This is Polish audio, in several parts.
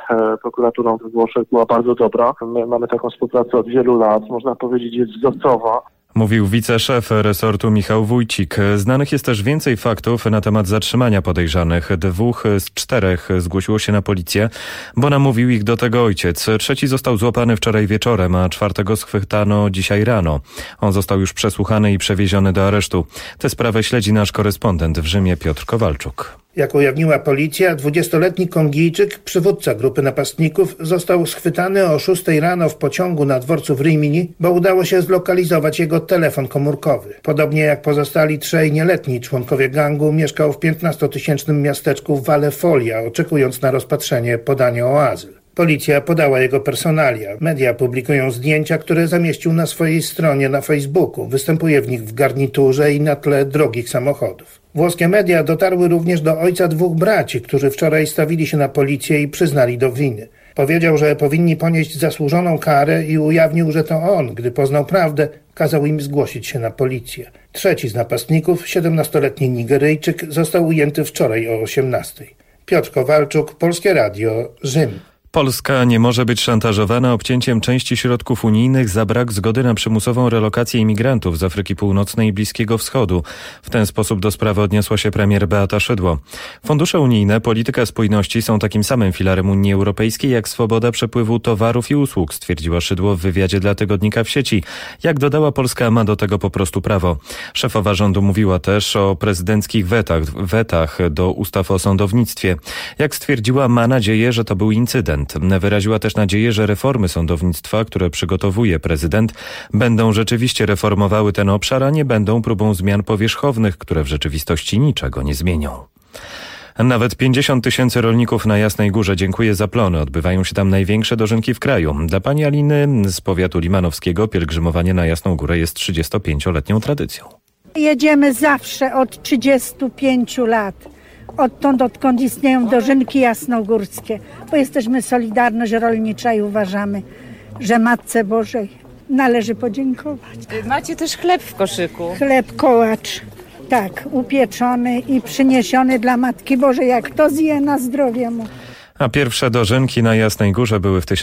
prokuraturą we Włoszech była bardzo dobra. My mamy taką współpracę od wielu lat, można powiedzieć jest wzorcowa. Mówił wiceszef resortu Michał Wójcik. Znanych jest też więcej faktów na temat zatrzymania podejrzanych. 2 z 4 zgłosiło się na policję, bo namówił ich do tego ojciec. 3 został złapany wczoraj wieczorem, a 4 schwytano dzisiaj rano. On został już przesłuchany i przewieziony do aresztu. Tę sprawę śledzi nasz korespondent w Rzymie Piotr Kowalczuk. Jak ujawniła policja, 20-letni Kongijczyk, przywódca grupy napastników, został schwytany o 6 rano w pociągu na dworcu w Rimini, bo udało się zlokalizować jego telefon komórkowy. Podobnie jak pozostali 3 nieletni członkowie gangu, mieszkał w 15-tysięcznym miasteczku Valle Folia, oczekując na rozpatrzenie podania o azyl. Policja podała jego personalia. Media publikują zdjęcia, które zamieścił na swojej stronie na Facebooku. Występuje w nich w garniturze i na tle drogich samochodów. Włoskie media dotarły również do ojca 2 braci, którzy wczoraj stawili się na policję i przyznali do winy. Powiedział, że powinni ponieść zasłużoną karę i ujawnił, że to on, gdy poznał prawdę, kazał im zgłosić się na policję. 3 z napastników, 17-letni Nigeryjczyk, został ujęty wczoraj o 18:00. Piotr Kowalczuk, Polskie Radio, Rzym. Polska nie może być szantażowana obcięciem części środków unijnych za brak zgody na przymusową relokację imigrantów z Afryki Północnej i Bliskiego Wschodu. W ten sposób do sprawy odniosła się premier Beata Szydło. Fundusze unijne, polityka spójności są takim samym filarem Unii Europejskiej jak swoboda przepływu towarów i usług, stwierdziła Szydło w wywiadzie dla tygodnika W sieci. Jak dodała, Polska ma do tego po prostu prawo. Szefowa rządu mówiła też o prezydenckich wetach do ustaw o sądownictwie. Jak stwierdziła, ma nadzieję, że to był incydent. Wyraziła też nadzieję, że reformy sądownictwa, które przygotowuje prezydent, będą rzeczywiście reformowały ten obszar, a nie będą próbą zmian powierzchownych, które w rzeczywistości niczego nie zmienią. Nawet 50 000 rolników na Jasnej Górze dziękuję za plony. Odbywają się tam największe dożynki w kraju. Dla pani Aliny z powiatu limanowskiego pielgrzymowanie na Jasną Górę jest 35-letnią tradycją. Jedziemy zawsze od 35 lat. Odkąd istnieją dożynki jasnogórskie, bo jesteśmy Solidarność Rolnicza i uważamy, że Matce Bożej należy podziękować. Macie też chleb w koszyku. Chleb kołacz, tak, upieczony i przyniesiony dla Matki Bożej, jak kto zje, na zdrowie mu. A pierwsze dożynki na Jasnej Górze były w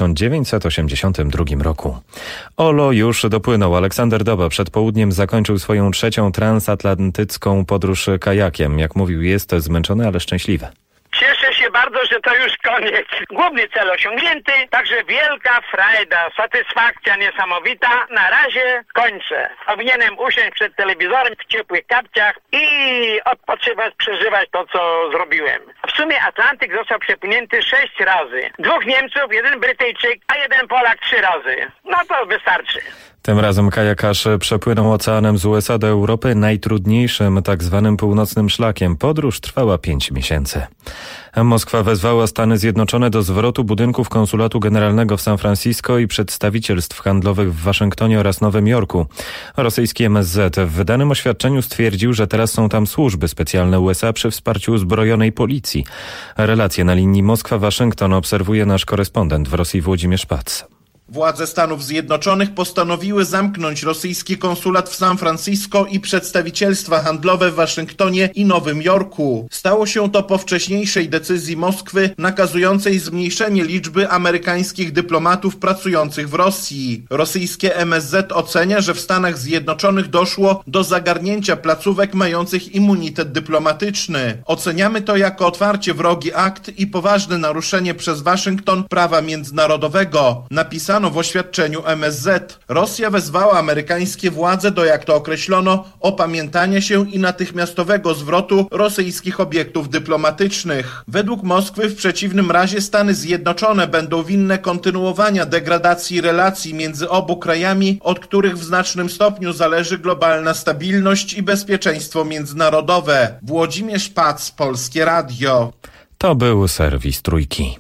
1982 roku. Olo już dopłynął. Aleksander Doba przed południem zakończył swoją 3. transatlantycką podróż kajakiem. Jak mówił, jest zmęczony, ale szczęśliwy. Cieszę się bardzo, że to już koniec. Główny cel osiągnięty, także wielka frajda, satysfakcja niesamowita. Na razie kończę. Powinienem usiąść przed telewizorem w ciepłych kapciach i odpoczywać, przeżywać to, co zrobiłem. W sumie Atlantyk został przepłynięty 6 razy. 2 Niemców, 1 Brytyjczyk, a 1 Polak 3 razy. No to wystarczy. Tym razem kajakarz przepłynął oceanem z USA do Europy najtrudniejszym tak zwanym północnym szlakiem. Podróż trwała 5 miesięcy. Moskwa wezwała Stany Zjednoczone do zwrotu budynków konsulatu generalnego w San Francisco i przedstawicielstw handlowych w Waszyngtonie oraz Nowym Jorku. Rosyjski MSZ w wydanym oświadczeniu stwierdził, że teraz są tam służby specjalne USA przy wsparciu uzbrojonej policji. Relacje na linii Moskwa-Waszyngton obserwuje nasz korespondent w Rosji Włodzimierz Pac. Władze Stanów Zjednoczonych postanowiły zamknąć rosyjski konsulat w San Francisco i przedstawicielstwa handlowe w Waszyngtonie i Nowym Jorku. Stało się to po wcześniejszej decyzji Moskwy nakazującej zmniejszenie liczby amerykańskich dyplomatów pracujących w Rosji. Rosyjskie MSZ ocenia, że w Stanach Zjednoczonych doszło do zagarnięcia placówek mających immunitet dyplomatyczny. Oceniamy to jako otwarcie wrogi akt i poważne naruszenie przez Waszyngton prawa międzynarodowego, napisano w oświadczeniu MSZ. Rosja wezwała amerykańskie władze do, jak to określono, opamiętania się i natychmiastowego zwrotu rosyjskich obiektów dyplomatycznych. Według Moskwy w przeciwnym razie Stany Zjednoczone będą winne kontynuowania degradacji relacji między obu krajami, od których w znacznym stopniu zależy globalna stabilność i bezpieczeństwo międzynarodowe. Włodzimierz Pac, Polskie Radio. To był serwis Trójki.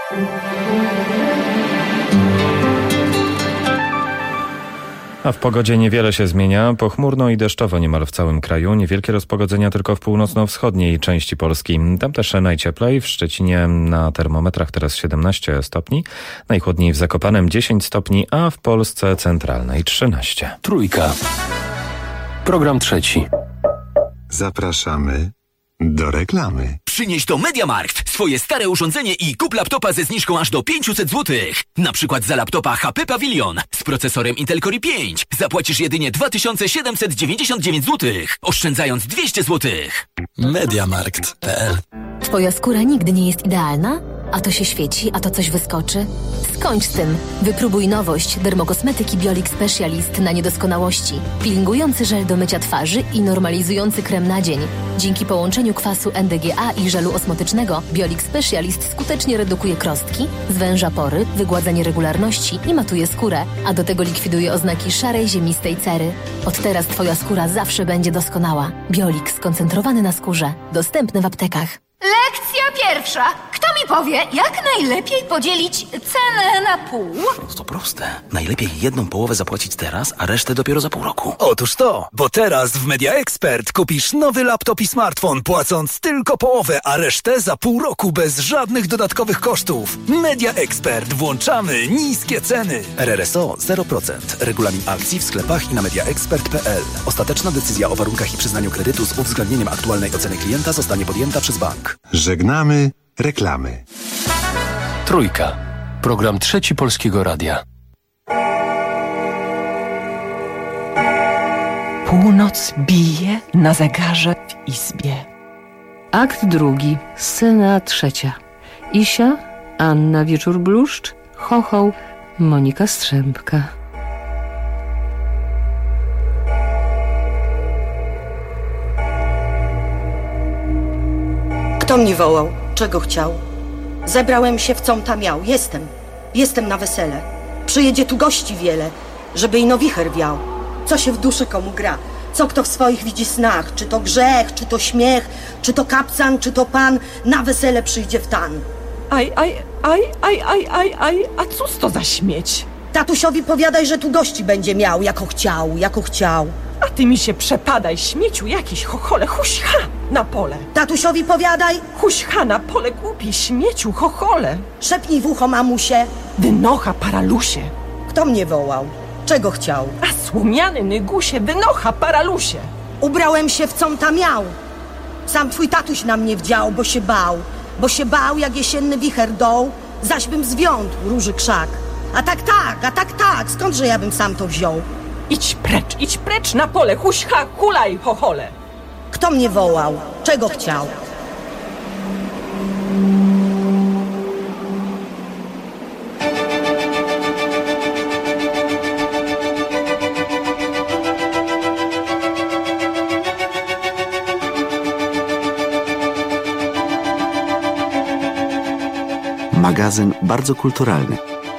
A w pogodzie niewiele się zmienia. Pochmurno i deszczowo niemal w całym kraju. Niewielkie rozpogodzenia tylko w północno-wschodniej części Polski. Tam też najcieplej. W Szczecinie na termometrach teraz 17 stopni. Najchłodniej w Zakopanem 10 stopni, a w Polsce centralnej 13. Trójka. Program trzeci. Zapraszamy do reklamy. Przynieś do MediaMarkt swoje stare urządzenie i kup laptopa ze zniżką aż do 500 zł. Na przykład za laptopa HP Pavilion z procesorem Intel Core i5 zapłacisz jedynie 2799 zł, oszczędzając 200 zł. MediaMarkt.pl. Twoja skóra nigdy nie jest idealna? A to się świeci, a to coś wyskoczy? Skończ z tym. Wypróbuj nowość dermokosmetyki Biolix Specialist na niedoskonałości. Peelingujący żel do mycia twarzy i normalizujący krem na dzień. Dzięki połączeniu kwasu NDGA i żelu osmotycznego Biolix Specialist skutecznie redukuje krostki, zwęża pory, wygładza nieregularności i matuje skórę, a do tego likwiduje oznaki szarej, ziemistej cery. Od teraz Twoja skóra zawsze będzie doskonała. Biolix skoncentrowany na skórze. Dostępny w aptekach. Lekcja pierwsza. Kto mi powie, jak najlepiej podzielić cenę na pół? To proste. Najlepiej jedną połowę zapłacić teraz, a resztę dopiero za pół roku. Otóż to, bo teraz w Media Expert kupisz nowy laptop i smartfon, płacąc tylko połowę, a resztę za pół roku bez żadnych dodatkowych kosztów. Media Expert. Włączamy niskie ceny. RRSO 0%. Regulamin akcji w sklepach i na mediaexpert.pl. Ostateczna decyzja o warunkach i przyznaniu kredytu z uwzględnieniem aktualnej oceny klienta zostanie podjęta przez bank. Żegnamy reklamy. Trójka. Program Trzeci Polskiego Radia. Północ bije na zegarze w izbie. Akt drugi, scena trzecia. Isia, Anna Wieczór-Bluszcz, Chochoł, Monika Strzępka. Kto mnie wołał? Czego chciał? Zebrałem się, w com ta miał. Jestem na wesele. Przyjedzie tu gości wiele, żeby ino wicher wiał. Co się w duszy komu gra? Co kto w swoich widzi snach? Czy to grzech, czy to śmiech, czy to kapcan, czy to pan? Na wesele przyjdzie w tan. Aj, a cóż to za śmieć? Tatusiowi powiadaj, że tu gości będzie miał, jako chciał. A ty mi się przepadaj, śmieciu jakiś, chochole, huścha na pole. Tatusiowi powiadaj. Huścha na pole, głupi, śmieciu, chochole. Szepnij w ucho, mamusie. Wynocha, paralusie. Kto mnie wołał? Czego chciał? A słomiany nygusie, wynocha, paralusie. Ubrałem się, w com ta miał. Sam twój tatuś na mnie wdział, bo się bał, jak jesienny wicher doł, zaś bym zwiątł róży krzak. A tak, skądże ja bym sam to wziął? Idź precz na pole, huścha, hulaj, chochole. Kto mnie wołał? Czego chciał? Magazyn bardzo kulturalny.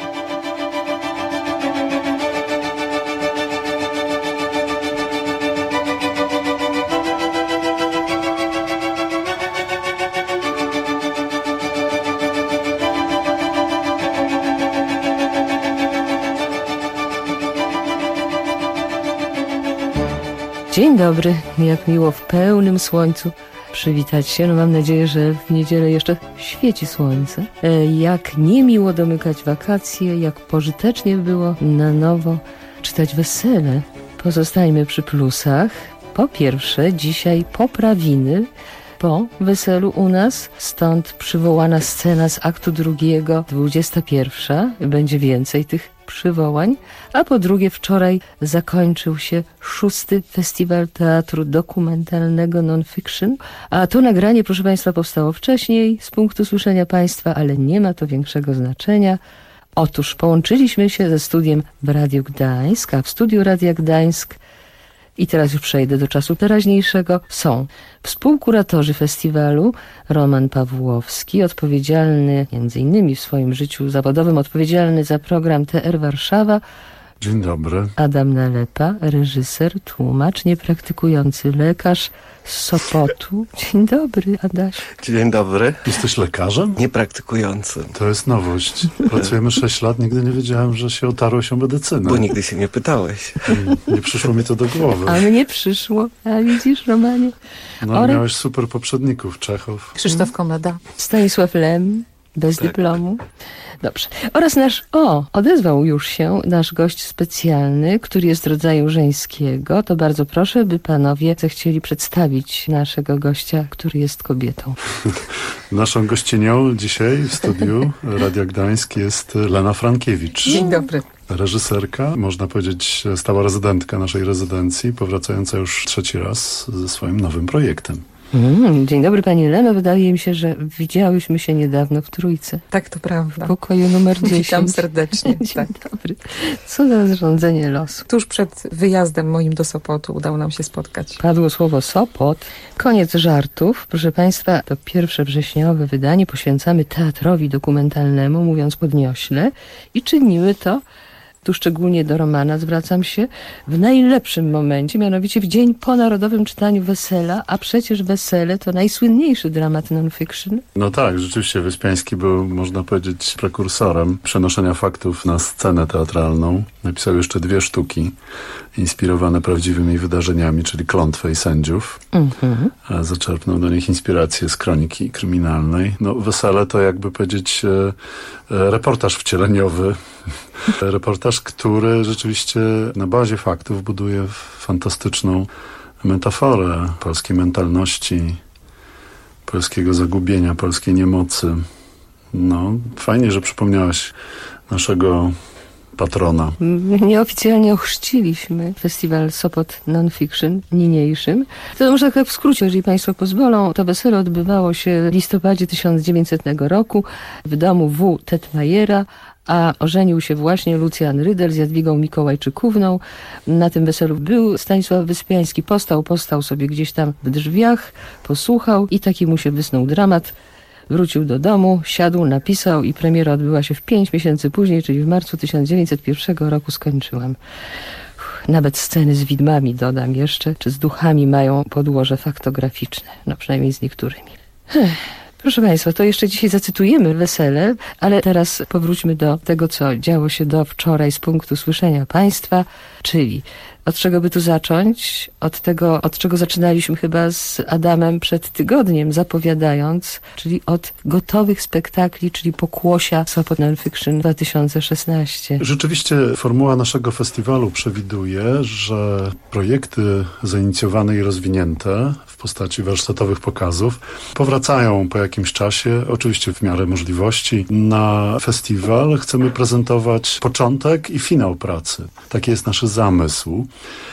Dzień dobry, jak miło w pełnym słońcu przywitać się. No mam nadzieję, że w niedzielę jeszcze świeci słońce. Jak niemiło domykać wakacje, jak pożytecznie było na nowo czytać wesele. Pozostańmy przy plusach. Po pierwsze, dzisiaj poprawiny po weselu u nas, stąd przywołana scena z aktu drugiego, 21. Będzie więcej tych przywołań. A po drugie, wczoraj zakończył się 6. Festiwal Teatru Dokumentalnego Non-Fiction. A to nagranie, proszę Państwa, powstało wcześniej z punktu słyszenia Państwa, ale nie ma to większego znaczenia. Otóż połączyliśmy się ze studiem w Radiu Gdańsk, a w studiu Radia Gdańsk, i teraz już przejdę do czasu teraźniejszego, są współkuratorzy festiwalu Roman Pawłowski, odpowiedzialny między innymi w swoim życiu zawodowym, odpowiedzialny za program TR Warszawa. Dzień dobry. Adam Nalepa, reżyser, tłumacz, niepraktykujący lekarz z Sopotu. Dzień dobry, Adaś. Dzień dobry. Jesteś lekarzem? Niepraktykującym. To jest nowość. Pracujemy 6 lat, nigdy nie wiedziałem, że się otarłeś o medycynę. Bo nigdy się nie pytałeś. Nie przyszło mi to do głowy. A mnie przyszło. A widzisz, Romanie? No, miałeś super poprzedników, Czechow. Krzysztof Komeda. Stanisław Lem, bez dyplomu. Dobrze. Oraz odezwał już się nasz gość specjalny, który jest rodzaju żeńskiego. To bardzo proszę, by panowie zechcieli przedstawić naszego gościa, który jest kobietą. Naszą gościnią dzisiaj w studiu Radia Gdańsk jest Lena Frankiewicz. Dzień dobry. Reżyserka, można powiedzieć stała rezydentka naszej rezydencji, powracająca już 3. raz ze swoim nowym projektem. Dzień dobry pani Leno. Wydaje mi się, że widziałyśmy się niedawno w Trójce. Tak, to prawda. W pokoju numer 10. Witam serdecznie. Dzień dobry. Co za zrządzenie losu. Tuż przed wyjazdem moim do Sopotu udało nam się spotkać. Padło słowo Sopot. Koniec żartów. Proszę państwa, to pierwsze wrześniowe wydanie poświęcamy teatrowi dokumentalnemu, mówiąc podniośle, i czynimy to, tu szczególnie do Romana zwracam się, w najlepszym momencie, mianowicie w dzień po narodowym czytaniu Wesela, a przecież Wesele to najsłynniejszy dramat non-fiction. No tak, rzeczywiście Wyspiański był, można powiedzieć, prekursorem przenoszenia faktów na scenę teatralną. Napisał jeszcze 2 sztuki inspirowane prawdziwymi wydarzeniami, czyli Klątwę i Sędziów. A zaczerpnął do nich inspirację z kroniki kryminalnej. No, Wesele to jakby powiedzieć reportaż wcieleniowy. Reportaż, który rzeczywiście na bazie faktów buduje fantastyczną metaforę polskiej mentalności, polskiego zagubienia, polskiej niemocy. No, fajnie, że przypomniałaś naszego patrona. Nieoficjalnie ochrzciliśmy festiwal Sopot Non-Fiction niniejszym. To może tak w skrócie, jeżeli państwo pozwolą. To wesele odbywało się w listopadzie 1900 roku w domu W. Tetmajera, a ożenił się właśnie Lucjan Rydel z Jadwigą Mikołajczykówną. Na tym weselu był Stanisław Wyspiański. Postał sobie gdzieś tam w drzwiach, posłuchał i taki mu się wysnuł dramat. Wrócił do domu, siadł, napisał i premiera odbyła się w 5 miesięcy później, czyli w marcu 1901 roku skończyłam. Nawet sceny z widmami, dodam jeszcze, czy z duchami mają podłoże faktograficzne. No przynajmniej z niektórymi. Proszę państwa, to jeszcze dzisiaj zacytujemy wesele, ale teraz powróćmy do tego, co działo się do wczoraj z punktu słyszenia państwa, czyli od czego by tu zacząć? Od tego, od czego zaczynaliśmy chyba z Adamem przed tygodniem, zapowiadając, czyli od gotowych spektakli, czyli pokłosia Sopot Non-Fiction 2016. Rzeczywiście formuła naszego festiwalu przewiduje, że projekty zainicjowane i rozwinięte w postaci warsztatowych pokazów powracają po jakimś czasie, oczywiście w miarę możliwości. Na festiwal chcemy prezentować początek i finał pracy. Taki jest nasz zamysł.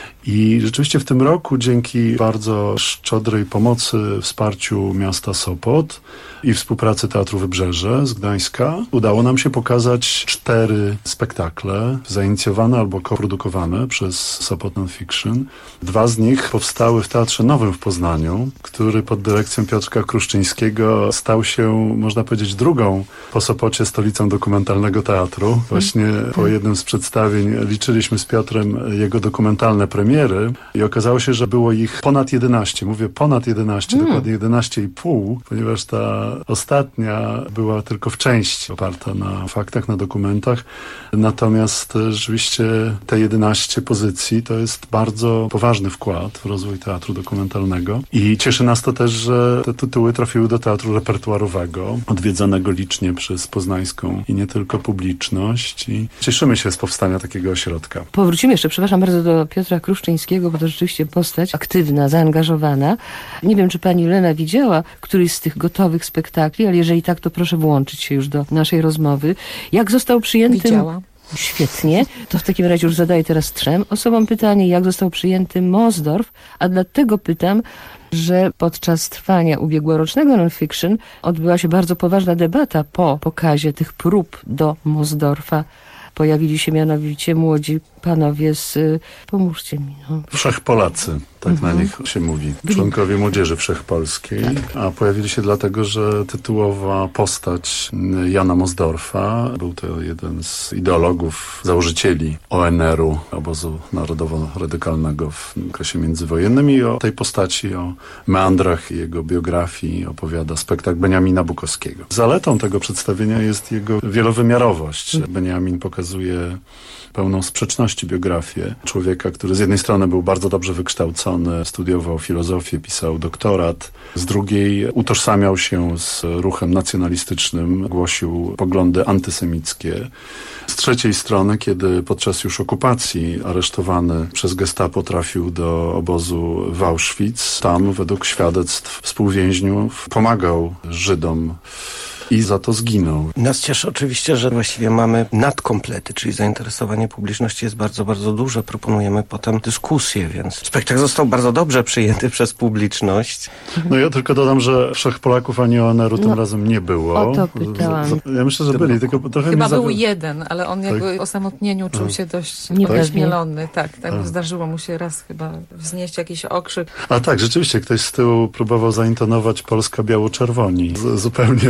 I rzeczywiście w tym roku dzięki bardzo szczodrej pomocy, wsparciu miasta Sopot i współpracy Teatru Wybrzeże z Gdańska udało nam się pokazać 4 spektakle zainicjowane albo koprodukowane przez Sopot Non-Fiction. 2 z nich powstały w Teatrze Nowym w Poznaniu, który pod dyrekcją Piotrka Kruszczyńskiego stał się, można powiedzieć, drugą po Sopocie stolicą dokumentalnego teatru. Właśnie po jednym z przedstawień liczyliśmy z Piotrem jego dokumentalne premiery i okazało się, że było ich ponad 11. Mówię ponad 11, dokładnie 11,5, ponieważ ta ostatnia była tylko w części oparta na faktach, na dokumentach. Natomiast rzeczywiście te 11 pozycji to jest bardzo poważny wkład w rozwój teatru dokumentalnego. I cieszy nas to też, że te tytuły trafiły do teatru repertuarowego, odwiedzanego licznie przez poznańską i nie tylko publiczność. I cieszymy się z powstania takiego ośrodka. Powrócimy jeszcze, przepraszam bardzo, do Piotra Kruszczyńskiego, bo to rzeczywiście postać aktywna, zaangażowana. Nie wiem, czy pani Lena widziała któryś z tych gotowych spektakli, ale jeżeli tak, to proszę włączyć się już do naszej rozmowy. Jak został przyjęty... Widziała. Świetnie. To w takim razie już zadaję teraz 3 osobom pytanie, jak został przyjęty Mosdorf, a dlatego pytam, że podczas trwania ubiegłorocznego non-fiction odbyła się bardzo poważna debata po pokazie tych prób do Mosdorfa. Pojawili się mianowicie młodzi panowie z... Pomóżcie mi. No. Wszechpolacy, tak na nich się mówi. Członkowie Młodzieży Wszechpolskiej. Tak. A pojawili się dlatego, że tytułowa postać Jana Mosdorfa, był to jeden z ideologów, założycieli ONR-u, Obozu Narodowo-Radykalnego w okresie międzywojennym, i o tej postaci, o meandrach jego biografii opowiada spektakl Beniamina Bukowskiego. Zaletą tego przedstawienia jest jego wielowymiarowość. Beniamin pokazuje pełną sprzeczności biografię człowieka, który z jednej strony był bardzo dobrze wykształcony, ukształcony, studiował filozofię, pisał doktorat. Z drugiej utożsamiał się z ruchem nacjonalistycznym, głosił poglądy antysemickie. Z trzeciej strony, kiedy podczas już okupacji aresztowany przez gestapo trafił do obozu w Auschwitz, tam według świadectw współwięźniów pomagał Żydom i za to zginął. Nas cieszy oczywiście, że właściwie mamy nadkomplety, czyli zainteresowanie publiczności jest bardzo, bardzo duże. Proponujemy potem dyskusję, więc spektakl został bardzo dobrze przyjęty przez publiczność. No ja tylko dodam, że Wszech Polaków ani ONR-u tym razem nie było. O to pytałam. Ja myślę, że byli, tylko trochę chyba był jeden, ale on jakby w osamotnieniu czuł się dość ośmielony. Tak, zdarzyło mu się raz chyba wznieść jakiś okrzyk. A tak, rzeczywiście ktoś z tyłu próbował zaintonować Polska biało-czerwoni. Zupełnie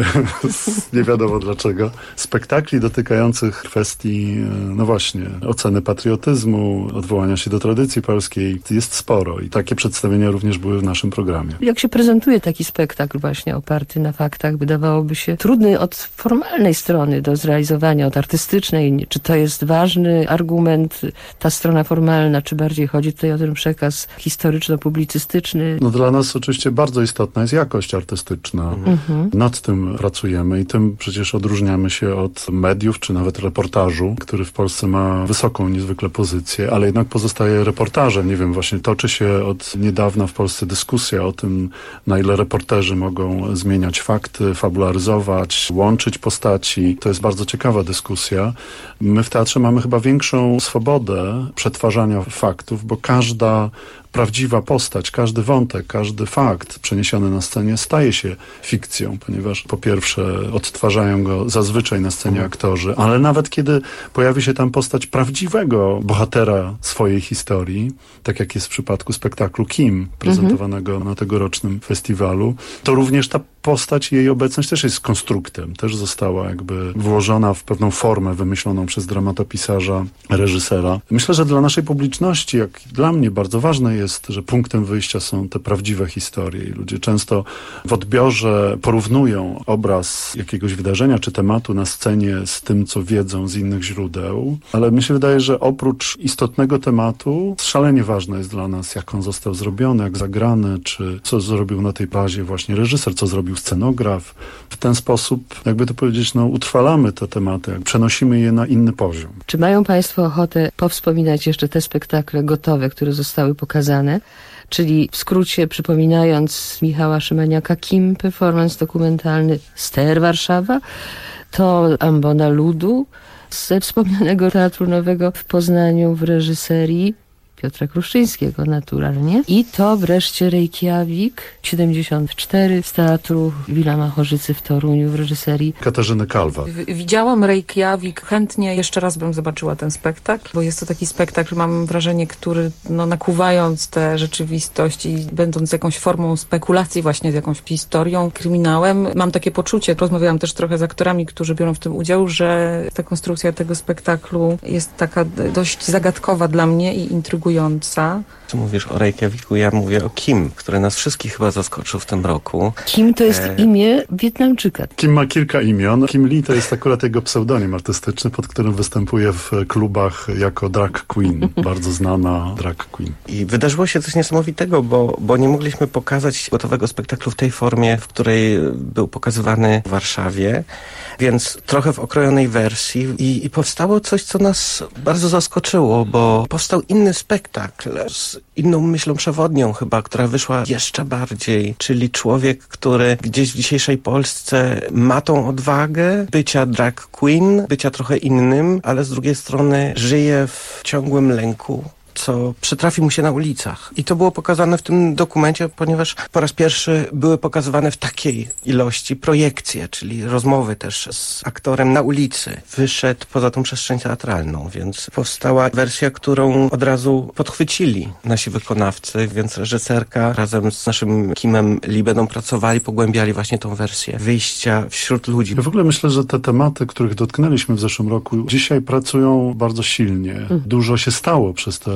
nie wiadomo dlaczego. Spektakli dotykających kwestii, no właśnie, oceny patriotyzmu, odwołania się do tradycji polskiej jest sporo i takie przedstawienia również były w naszym programie. Jak się prezentuje taki spektakl właśnie oparty na faktach, wydawałoby się trudny od formalnej strony do zrealizowania, od artystycznej. Czy to jest ważny argument, ta strona formalna, czy bardziej chodzi tutaj o ten przekaz historyczno-publicystyczny? No dla nas oczywiście bardzo istotna jest jakość artystyczna. Nad tym pracujemy i tym przecież odróżniamy się od mediów, czy nawet reportażu, który w Polsce ma wysoką niezwykle pozycję, ale jednak pozostaje reportażem. Nie wiem, właśnie toczy się od niedawna w Polsce dyskusja o tym, na ile reporterzy mogą zmieniać fakty, fabularyzować, łączyć postaci. To jest bardzo ciekawa dyskusja. My w teatrze mamy chyba większą swobodę przetwarzania faktów, bo każda prawdziwa postać, każdy wątek, każdy fakt przeniesiony na scenie staje się fikcją, ponieważ po pierwsze odtwarzają go zazwyczaj na scenie aktorzy, ale nawet kiedy pojawi się tam postać prawdziwego bohatera swojej historii, tak jak jest w przypadku spektaklu Kim, prezentowanego na tegorocznym festiwalu, to również ta postać i jej obecność też jest konstruktem, też została jakby włożona w pewną formę wymyśloną przez dramatopisarza, reżysera. Myślę, że dla naszej publiczności, jak dla mnie, bardzo ważne jest, że punktem wyjścia są te prawdziwe historie i ludzie często w odbiorze porównują obraz jakiegoś wydarzenia czy tematu na scenie z tym, co wiedzą z innych źródeł, ale mi się wydaje, że oprócz istotnego tematu szalenie ważne jest dla nas, jak on został zrobiony, jak zagrany, czy co zrobił na tej bazie właśnie reżyser, co zrobił scenograf. W ten sposób, jakby to powiedzieć, utrwalamy te tematy, przenosimy je na inny poziom. Czy mają Państwo ochotę powspominać jeszcze te spektakle gotowe, które zostały pokazane? Czyli w skrócie przypominając Michała Szymaniaka Kim, performance dokumentalny Ster Warszawa, to Ambona Ludu ze wspomnianego Teatru Nowego w Poznaniu w reżyserii Piotra Kruszczyńskiego naturalnie. I to wreszcie Reykjavik 74 z Teatru Wilama Chorzycy w Toruniu w reżyserii Katarzyny Kalwa. Widziałam Reykjavik, chętnie jeszcze raz bym zobaczyła ten spektakl, bo jest to taki spektakl, mam wrażenie, który nakuwając tę rzeczywistość i będąc jakąś formą spekulacji właśnie z jakąś historią, kryminałem, mam takie poczucie, rozmawiałam też trochę z aktorami, którzy biorą w tym udział, że ta konstrukcja tego spektaklu jest taka dość zagadkowa dla mnie i intrygująca. Ty mówisz o Reykjaviku, ja mówię o Kim, który nas wszystkich chyba zaskoczył w tym roku. Kim to jest imię Wietnamczyka. Kim ma kilka imion. Kim Lee to jest akurat jego pseudonim artystyczny, pod którym występuje w klubach jako drag queen. Bardzo znana drag queen. I wydarzyło się coś niesamowitego, bo nie mogliśmy pokazać gotowego spektaklu w tej formie, w której był pokazywany w Warszawie, więc trochę w okrojonej wersji i powstało coś, co nas bardzo zaskoczyło, bo powstał inny spektakl z inną myślą przewodnią chyba, która wyszła jeszcze bardziej, czyli człowiek, który gdzieś w dzisiejszej Polsce ma tą odwagę bycia drag queen, bycia trochę innym, ale z drugiej strony żyje w ciągłym lęku, co przytrafi mu się na ulicach. I to było pokazane w tym dokumencie, ponieważ po raz pierwszy były pokazywane w takiej ilości projekcje, czyli rozmowy też z aktorem na ulicy. Wyszedł poza tą przestrzeń teatralną, więc powstała wersja, którą od razu podchwycili nasi wykonawcy, więc reżyserka razem z naszym Kimem Lee będą pracowali, pogłębiali właśnie tą wersję wyjścia wśród ludzi. Ja w ogóle myślę, że te tematy, których dotknęliśmy w zeszłym roku, dzisiaj pracują bardzo silnie. Dużo się stało przez te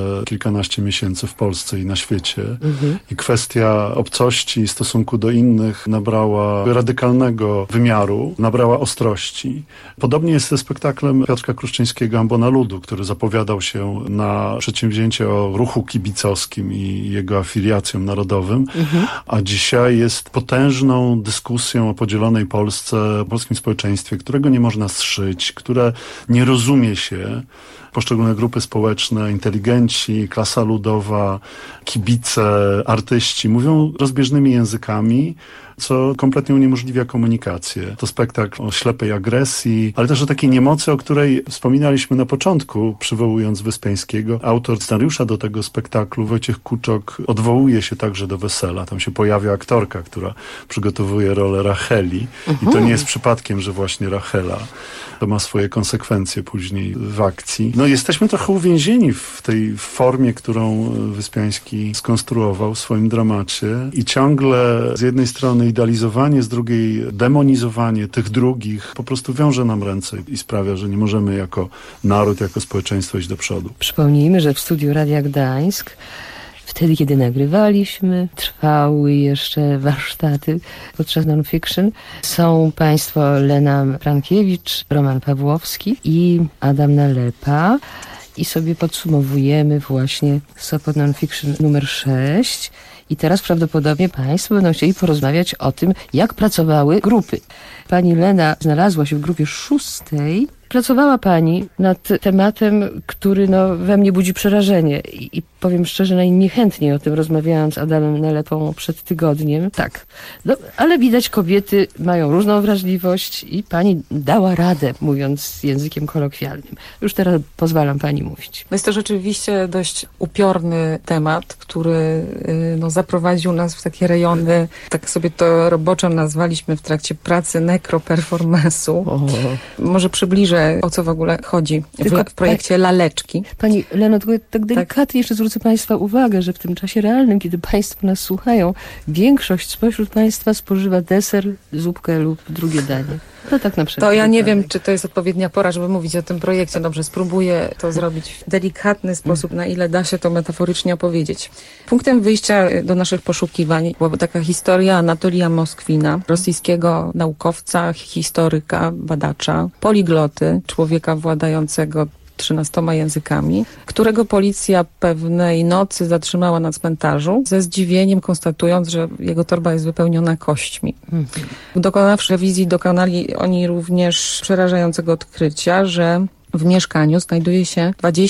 kilkanaście miesięcy w Polsce i na świecie. I kwestia obcości i stosunku do innych nabrała radykalnego wymiaru, nabrała ostrości. Podobnie jest ze spektaklem Piotrka Kruszczyńskiego Ambona Ludu, który zapowiadał się na przedsięwzięcie o ruchu kibicowskim i jego afiliacjom narodowym, a dzisiaj jest potężną dyskusją o podzielonej Polsce, polskim społeczeństwie, którego nie można zszyć, które nie rozumie się. Poszczególne grupy społeczne, inteligenci, klasa ludowa, kibice, artyści mówią rozbieżnymi językami, co kompletnie uniemożliwia komunikację. To spektakl o ślepej agresji, ale też o takiej niemocy, o której wspominaliśmy na początku, przywołując Wyspiańskiego. Autor scenariusza do tego spektaklu, Wojciech Kuczok, odwołuje się także do Wesela. Tam się pojawia aktorka, która przygotowuje rolę Racheli. I to nie jest przypadkiem, że właśnie Rachela. To ma swoje konsekwencje później w akcji. No jesteśmy trochę uwięzieni w tej formie, którą Wyspiański skonstruował w swoim dramacie i ciągle z jednej strony idealizowanie, z drugiej demonizowanie tych drugich po prostu wiąże nam ręce i sprawia, że nie możemy jako naród, jako społeczeństwo iść do przodu. Przypomnijmy, że w studiu Radia Gdańsk wtedy, kiedy nagrywaliśmy, trwały jeszcze warsztaty podczas non-fiction. Są państwo Lena Prankiewicz, Roman Pawłowski i Adam Nalepa. I sobie podsumowujemy właśnie Sopot Non-Fiction numer 6. I teraz prawdopodobnie państwo będą chcieli porozmawiać o tym, jak pracowały grupy. Pani Lena znalazła się w grupie 6. Pracowała pani nad tematem, który we mnie budzi przerażenie. I powiem szczerze, najniechętniej o tym rozmawiałam z Adamem Nalepą przed tygodniem. Tak, ale widać, kobiety mają różną wrażliwość i pani dała radę, mówiąc językiem kolokwialnym. Już teraz pozwalam pani mówić. Jest to rzeczywiście dość upiorny temat, który zaprowadził nas w takie rejony, tak sobie to roboczo nazwaliśmy w trakcie pracy nekroperformance'u. Może przybliżę, o co w ogóle chodzi w projekcie Laleczki. Pani Leno, tak delikatnie jeszcze zwrócę państwa uwagę, że w tym czasie realnym, kiedy państwo nas słuchają, większość spośród państwa spożywa deser, zupkę lub drugie danie. To tak na przykład. To ja nie wiem, czy to jest odpowiednia pora, żeby mówić o tym projekcie. Dobrze, spróbuję to zrobić w delikatny sposób, na ile da się to metaforycznie opowiedzieć. Punktem wyjścia do naszych poszukiwań była taka historia Anatolija Moskwina, rosyjskiego naukowca, historyka, badacza, poligloty, człowieka władającego 13 językami, którego policja pewnej nocy zatrzymała na cmentarzu, ze zdziwieniem konstatując, że jego torba jest wypełniona kośćmi. Dokonawszy rewizji, dokonali oni również przerażającego odkrycia, że w mieszkaniu znajduje się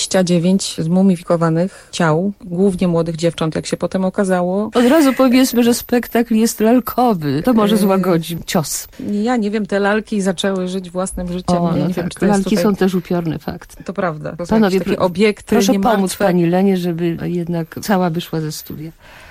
29 zmumifikowanych ciał, głównie młodych dziewcząt, jak się potem okazało. Od razu powiedzmy, że spektakl jest lalkowy. To może złagodzi cios. Ja nie wiem, te lalki zaczęły żyć własnym życiem. Nie wiem, czy to lalki tutaj... są też upiorny fakt. To prawda. To Panowie, takie obiekty proszę niemartwe. pomóc pani Lenie, żeby jednak cała wyszła ze studia.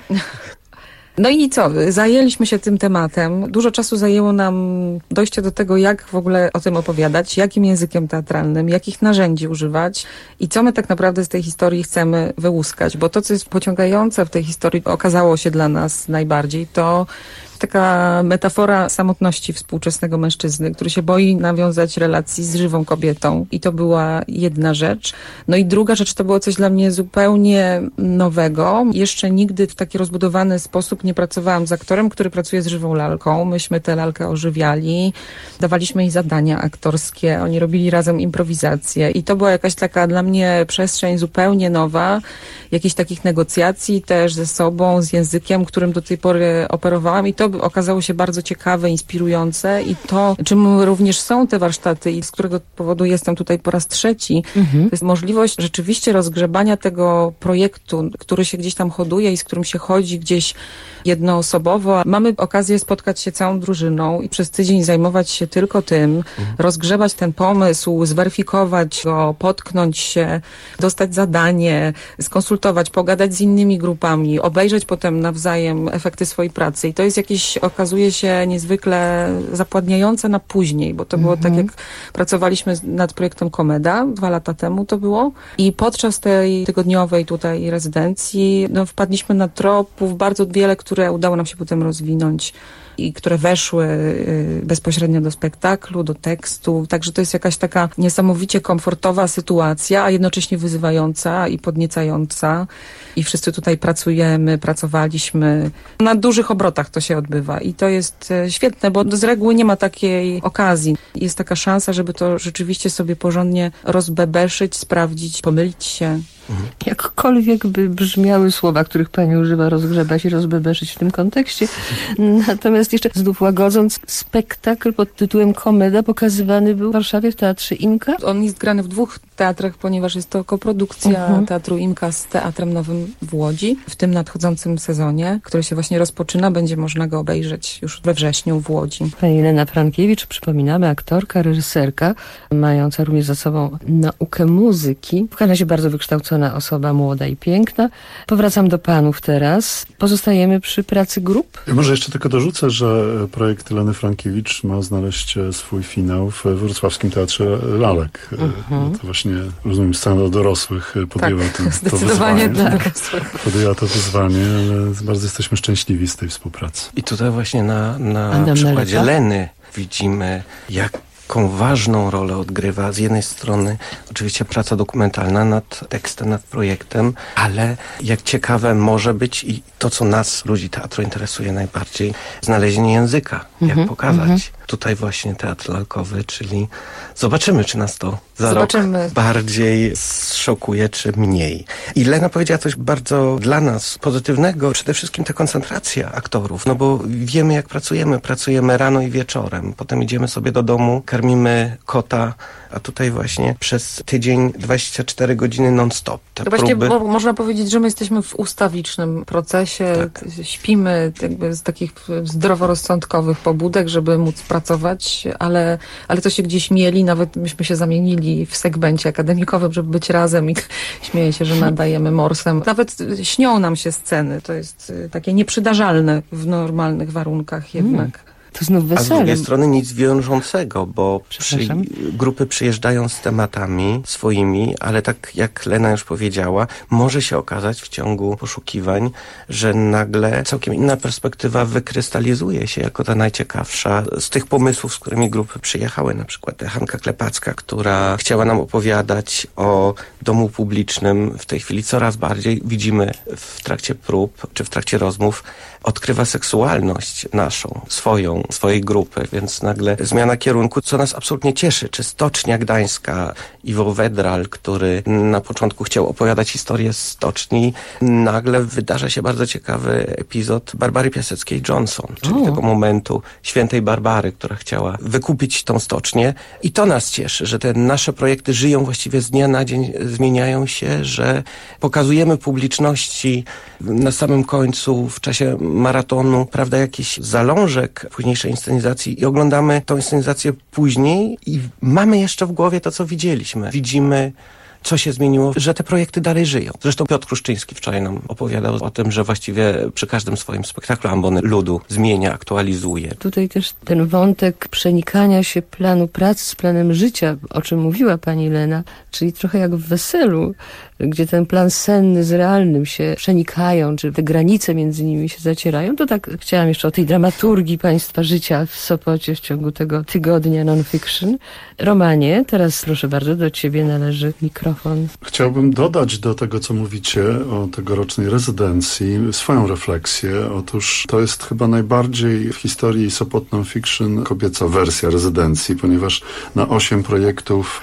No i co? Zajęliśmy się tym tematem. Dużo czasu zajęło nam dojście do tego, jak w ogóle o tym opowiadać, jakim językiem teatralnym, jakich narzędzi używać i co my tak naprawdę z tej historii chcemy wyłuskać. Bo to, co jest pociągające w tej historii, okazało się dla nas najbardziej, to taka metafora samotności współczesnego mężczyzny, który się boi nawiązać relacji z żywą kobietą. I to była jedna rzecz. No i druga rzecz to było coś dla mnie zupełnie nowego. Jeszcze nigdy w taki rozbudowany sposób nie pracowałam z aktorem, który pracuje z żywą lalką. Myśmy tę lalkę ożywiali, dawaliśmy jej zadania aktorskie, oni robili razem improwizację. I to była jakaś taka dla mnie przestrzeń zupełnie nowa, jakichś takich negocjacji też ze sobą, z językiem, którym do tej pory operowałam. I to okazało się bardzo ciekawe, inspirujące i to, czym również są te warsztaty i z którego powodu jestem tutaj po raz trzeci, to jest możliwość rzeczywiście rozgrzebania tego projektu, który się gdzieś tam hoduje i z którym się chodzi gdzieś jednoosobowo. Mamy okazję spotkać się całą drużyną i przez tydzień zajmować się tylko tym, rozgrzebać ten pomysł, zweryfikować go, potknąć się, dostać zadanie, skonsultować, pogadać z innymi grupami, obejrzeć potem nawzajem efekty swojej pracy. I to jest jakieś, okazuje się, niezwykle zapładniające na później, bo to było tak, jak pracowaliśmy nad projektem Komeda 2 lata temu to było i podczas tej tygodniowej tutaj rezydencji wpadliśmy na tropów bardzo wiele, które udało nam się potem rozwinąć i które weszły bezpośrednio do spektaklu, do tekstu. Także to jest jakaś taka niesamowicie komfortowa sytuacja, a jednocześnie wyzywająca i podniecająca. I wszyscy tutaj pracowaliśmy. Na dużych obrotach to się odbywa i to jest świetne, bo z reguły nie ma takiej okazji. Jest taka szansa, żeby to rzeczywiście sobie porządnie rozbebeszyć, sprawdzić, pomylić się. Jakkolwiek by brzmiały słowa, których pani używa, rozgrzebać i rozbebeszyć w tym kontekście. Natomiast jeszcze znów łagodząc, spektakl pod tytułem Komeda pokazywany był w Warszawie w Teatrze Imka. On jest grany w 2 teatrach, ponieważ jest to koprodukcja Teatru Imka z Teatrem Nowym w Łodzi. W tym nadchodzącym sezonie, który się właśnie rozpoczyna, będzie można go obejrzeć już we wrześniu w Łodzi. Pani Lena Frankiewicz, przypominamy, aktorka, reżyserka, mająca również za sobą naukę muzyki. W każdym razie bardzo wykształcona osoba, młoda i piękna. Powracam do panów teraz. Pozostajemy przy pracy grup. Ja może jeszcze tylko dorzucę, że projekt Leny Frankiewicz ma znaleźć swój finał w Wrocławskim Teatrze Lalek. To właśnie, rozumiem, scena do dorosłych podjęła to wyzwanie. Podjęła to wyzwanie, ale bardzo jesteśmy szczęśliwi z tej współpracy. I tutaj właśnie na przykładzie Leny widzimy, jaką ważną rolę odgrywa z jednej strony oczywiście praca dokumentalna nad tekstem, nad projektem, ale jak ciekawe może być i to, co nas, ludzi teatru, interesuje najbardziej, znalezienie języka, jak pokazać. Tutaj właśnie teatr lalkowy, czyli zobaczymy, czy nas to za rok bardziej zszokuje, czy mniej. I Lena powiedziała coś bardzo dla nas pozytywnego, przede wszystkim ta koncentracja aktorów, no bo wiemy, jak pracujemy rano i wieczorem, potem idziemy sobie do domu, karmimy kota, a tutaj właśnie przez tydzień 24 godziny non-stop. Właśnie można powiedzieć, że my jesteśmy w ustawicznym procesie, śpimy jakby z takich zdroworozsądkowych pobudek, żeby móc pracować, ale to się gdzieś mieli, nawet myśmy się zamienili w segmencie akademikowym, żeby być razem i śmieję się, że nadajemy morsem. Nawet śnią nam się sceny, to jest takie nieprzydarzalne w normalnych warunkach jednak. To znów wesele. A z drugiej strony nic wiążącego, bo grupy przyjeżdżają z tematami swoimi, ale tak jak Lena już powiedziała, może się okazać w ciągu poszukiwań, że nagle całkiem inna perspektywa wykrystalizuje się jako ta najciekawsza z tych pomysłów, z którymi grupy przyjechały. Na przykład Hanka Klepacka, która chciała nam opowiadać o domu publicznym. W tej chwili coraz bardziej widzimy w trakcie prób, czy w trakcie rozmów, odkrywa seksualność naszą, swojej grupy, więc nagle zmiana kierunku, co nas absolutnie cieszy. Czy Stocznia Gdańska, Iwo Wedral, który na początku chciał opowiadać historię z stoczni, nagle wydarza się bardzo ciekawy epizod Barbary Piaseckiej-Johnson, czyli tego momentu świętej Barbary, która chciała wykupić tą stocznię. I to nas cieszy, że te nasze projekty żyją właściwie z dnia na dzień, zmieniają się, że pokazujemy publiczności na samym końcu, w czasie maratonu, prawda, jakiś zalążek późniejszej inscenizacji i oglądamy tą inscenizację później i mamy jeszcze w głowie to, co widzieliśmy. Widzimy, co się zmieniło, że te projekty dalej żyją. Zresztą Piotr Kruszczyński wczoraj nam opowiadał o tym, że właściwie przy każdym swoim spektaklu Ambony Ludu zmienia, aktualizuje. Tutaj też ten wątek przenikania się planu pracy z planem życia, o czym mówiła pani Lena, czyli trochę jak w Weselu, gdzie ten plan senny z realnym się przenikają, czy te granice między nimi się zacierają. To tak chciałam jeszcze o tej dramaturgii państwa życia w Sopocie w ciągu tego tygodnia non-fiction. Romanie, teraz proszę bardzo, do ciebie należy mikrofon. Chciałbym dodać do tego, co mówicie o tegorocznej rezydencji, swoją refleksję. Otóż to jest chyba najbardziej w historii Sopot Non-Fiction kobieca wersja rezydencji, ponieważ na 8 projektów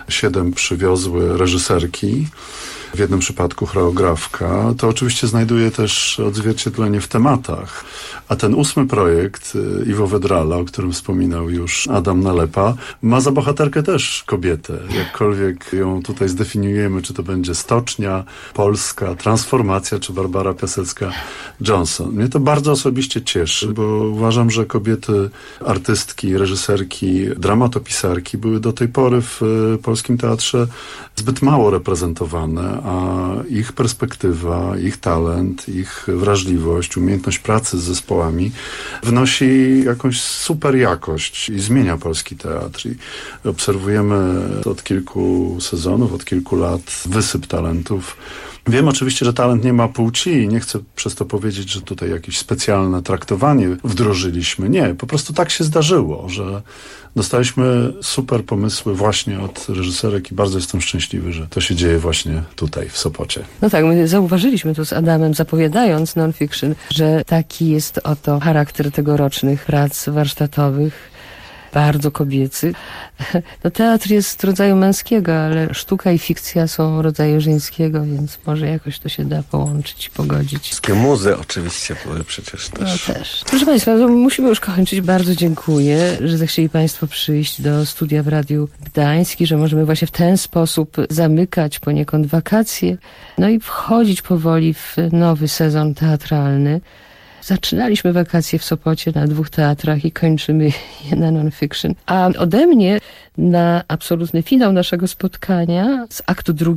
7 przywiozły reżyserki, w jednym przypadku choreografka. To oczywiście znajduje też odzwierciedlenie w tematach. A ten 8 projekt Iwo Wedrala, o którym wspominał już Adam Nalepa, ma za bohaterkę też kobietę. Jakkolwiek ją tutaj zdefiniujemy, czy to będzie Stocznia, Polska, Transformacja, czy Barbara Piasecka-Johnson. Mnie to bardzo osobiście cieszy, bo uważam, że kobiety artystki, reżyserki, dramatopisarki były do tej pory w polskim teatrze zbyt mało reprezentowane, a ich perspektywa, ich talent, ich wrażliwość, umiejętność pracy z zespołami wnosi jakąś super jakość i zmienia polski teatr. I obserwujemy od kilku sezonów, od kilku lat wysyp talentów. Wiem oczywiście, że talent nie ma płci i nie chcę przez to powiedzieć, że tutaj jakieś specjalne traktowanie wdrożyliśmy. Nie, po prostu tak się zdarzyło, że dostaliśmy super pomysły właśnie od reżyserek i bardzo jestem szczęśliwy, że to się dzieje właśnie tutaj, w Sopocie. No tak, my zauważyliśmy tu z Adamem, zapowiadając non-fiction, że taki jest oto charakter tegorocznych prac warsztatowych. Bardzo kobiecy. No, teatr jest rodzaju męskiego, ale sztuka i fikcja są rodzaju żeńskiego, więc może jakoś to się da połączyć i pogodzić. Wszystkie muzy oczywiście były przecież też. No też. Proszę Państwa, musimy już kończyć. Bardzo dziękuję, że zechcieli Państwo przyjść do studia w Radiu Gdański, że możemy właśnie w ten sposób zamykać poniekąd wakacje, no i wchodzić powoli w nowy sezon teatralny. Zaczynaliśmy wakacje w Sopocie na 2 teatrach i kończymy je na non-fiction. A ode mnie na absolutny finał naszego spotkania z aktu 2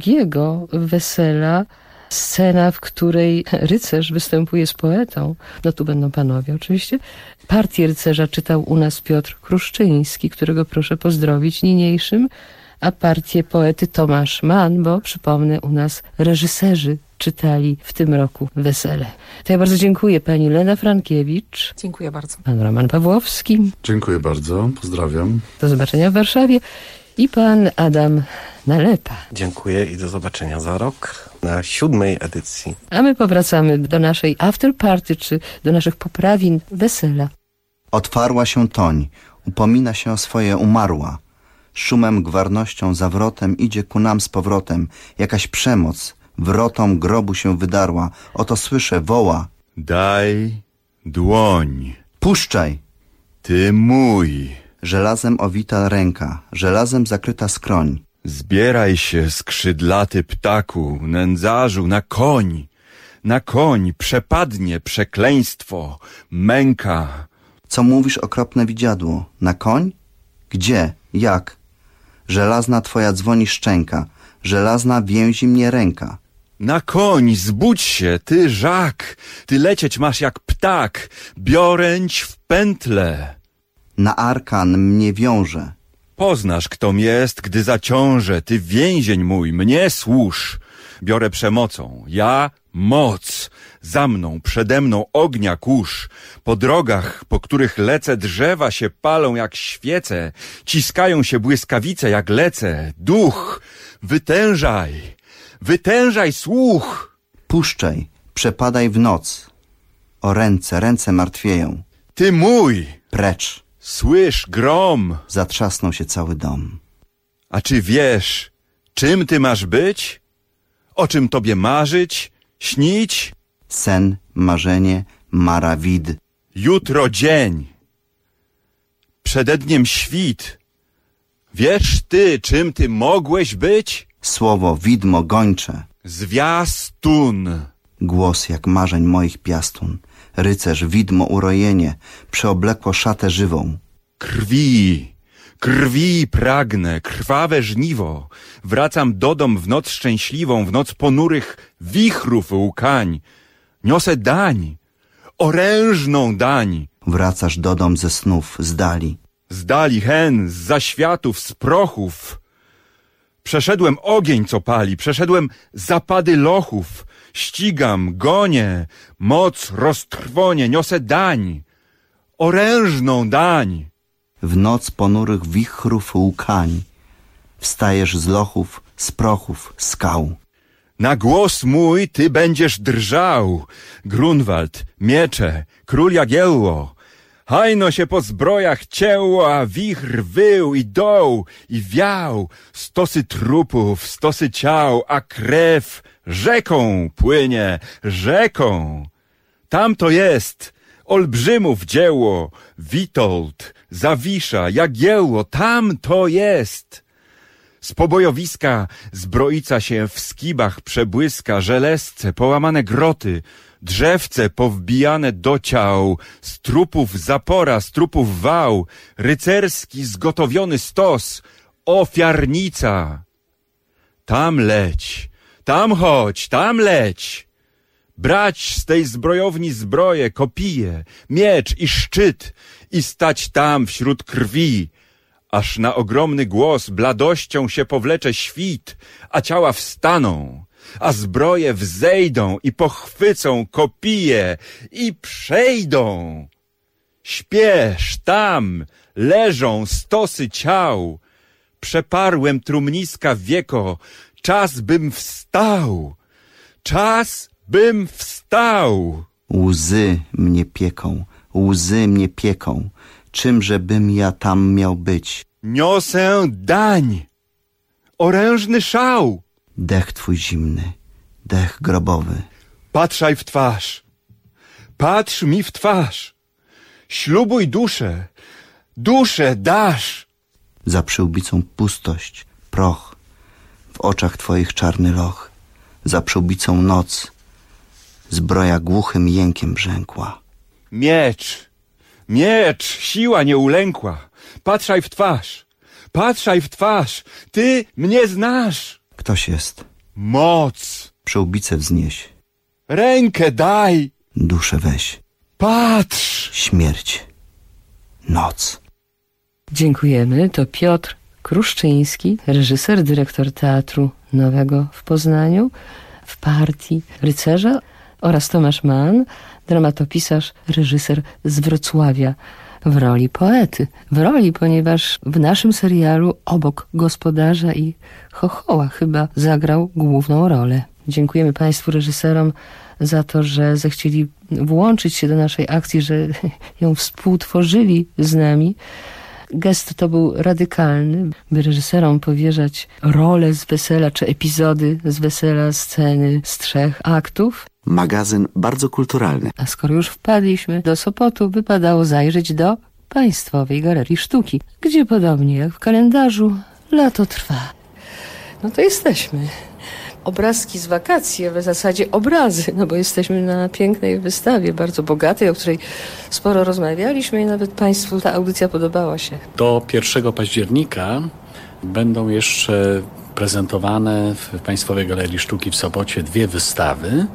Wesela scena, w której rycerz występuje z poetą. No tu będą panowie oczywiście. Partię rycerza czytał u nas Piotr Kruszczyński, którego proszę pozdrowić niniejszym, a partię poety Tomasz Mann, bo przypomnę, u nas reżyserzy czytali w tym roku Wesele. To ja bardzo dziękuję pani Lena Frankiewicz. Dziękuję bardzo. Pan Roman Pawłowski. Dziękuję bardzo, pozdrawiam. Do zobaczenia w Warszawie. I pan Adam Nalepa. Dziękuję i do zobaczenia za rok na 7. edycji. A my powracamy do naszej afterparty, czy do naszych poprawin Wesela. Otwarła się toń, upomina się o swoje umarła. Szumem, gwarnością, zawrotem idzie ku nam z powrotem. Jakaś przemoc wrotom grobu się wydarła. Oto słyszę, woła. Daj dłoń. Puszczaj. Ty mój. Żelazem owita ręka, żelazem zakryta skroń. Zbieraj się, skrzydlaty ptaku, nędzarzu, na koń. Na koń przepadnie przekleństwo, męka. Co mówisz, okropne widziadło? Na koń? Gdzie? Jak? Żelazna twoja dzwoni szczęka, żelazna więzi mnie ręka. Na koń, zbudź się, ty żak, ty lecieć masz jak ptak, bioręć w pętle. Na arkan mnie wiąże. Poznasz, ktom jest, gdy zaciążę, ty więzień mój, mnie służ. Biorę przemocą, ja moc, za mną, przede mną ognia kurz. Po drogach, po których lecę, drzewa się palą jak świece, ciskają się błyskawice jak lecę. Duch, wytężaj, wytężaj słuch. Puszczaj, przepadaj w noc. O ręce, ręce martwieją. Ty mój. Precz. Słysz grom. Zatrzasnął się cały dom. A czy wiesz, czym ty masz być? O czym tobie marzyć, śnić? Sen, marzenie, mara, wid. Jutro dzień. Przede dniem świt. Wiesz ty, czym ty mogłeś być? Słowo, widmo gończe. Zwiastun. Głos jak marzeń moich piastun. Rycerz, widmo, urojenie, przeoblekło szatę żywą. Krwi, krwi pragnę, krwawe żniwo. Wracam do dom w noc szczęśliwą, w noc ponurych wichrów łkań. Niosę dań, orężną dań. Wracasz do dom ze snów, z dali. Z dali hen, z zaświatów, z prochów. Przeszedłem ogień, co pali, przeszedłem zapady lochów. Ścigam, gonię, moc roztrwonie, niosę dań, orężną dań. W noc ponurych wichrów łkań wstajesz z lochów, z prochów, skał. Na głos mój ty będziesz drżał, Grunwald, miecze, król Jagiełło. Hajno się po zbrojach cięło, a wichr wył i doł i wiał. Stosy trupów, stosy ciał, a krew rzeką płynie, rzeką. Tam to jest, olbrzymów dzieło, Witold, Zawisza, Jagiełło, tam to jest. Z pobojowiska zbroica się w skibach przebłyska, żelezce, połamane groty, drzewce powbijane do ciał, z trupów zapora, z trupów wał, rycerski zgotowiony stos, ofiarnica. Tam leć, Tam chodź, tam leć. Brać z tej zbrojowni zbroję, kopiję, miecz i szczyt i stać tam wśród krwi, aż na ogromny głos bladością się powlecze świt, a ciała wstaną, a zbroje wzejdą i pochwycą kopije i przejdą. Śpiesz, tam leżą stosy ciał. Przeparłem trumniska wieko, czas bym wstał. Czas bym wstał. Łzy mnie pieką. Czymże bym ja tam miał być? Niosę dań, orężny szał. Dech twój zimny, dech grobowy. Patrzaj w twarz, patrz mi w twarz. Ślubuj duszę, duszę dasz. Za przyłbicą pustość, proch, w oczach twoich czarny loch. Za przyłbicą noc, zbroja głuchym jękiem brzękła. Miecz, miecz, siła nie ulękła. Patrzaj w twarz, ty mnie znasz. Ktoś jest. Moc. Przyłbicę wznieś. Rękę daj. Duszę weź. Patrz. Śmierć. Noc. Dziękujemy. To Piotr Kruszczyński, reżyser, dyrektor Teatru Nowego w Poznaniu, w partii rycerza, oraz Tomasz Mann, dramatopisarz, reżyser z Wrocławia, w roli poety. W roli, ponieważ w naszym serialu obok gospodarza i chochoła chyba zagrał główną rolę. Dziękujemy Państwu reżyserom za to, że zechcieli włączyć się do naszej akcji, że ją współtworzyli z nami. Gest to był radykalny, by reżyserom powierzać role z wesela, czy epizody z wesela, sceny z 3 aktów. Magazyn bardzo kulturalny. A skoro już wpadliśmy do Sopotu, wypadało zajrzeć do Państwowej Galerii Sztuki, gdzie podobnie jak w kalendarzu lato trwa. No to jesteśmy. Obrazki z wakacji, a w zasadzie obrazy, no bo jesteśmy na pięknej wystawie, bardzo bogatej, o której sporo rozmawialiśmy i nawet Państwu ta audycja podobała się. Do 1 października będą jeszcze prezentowane w Państwowej Galerii Sztuki w Sopocie 2 wystawy.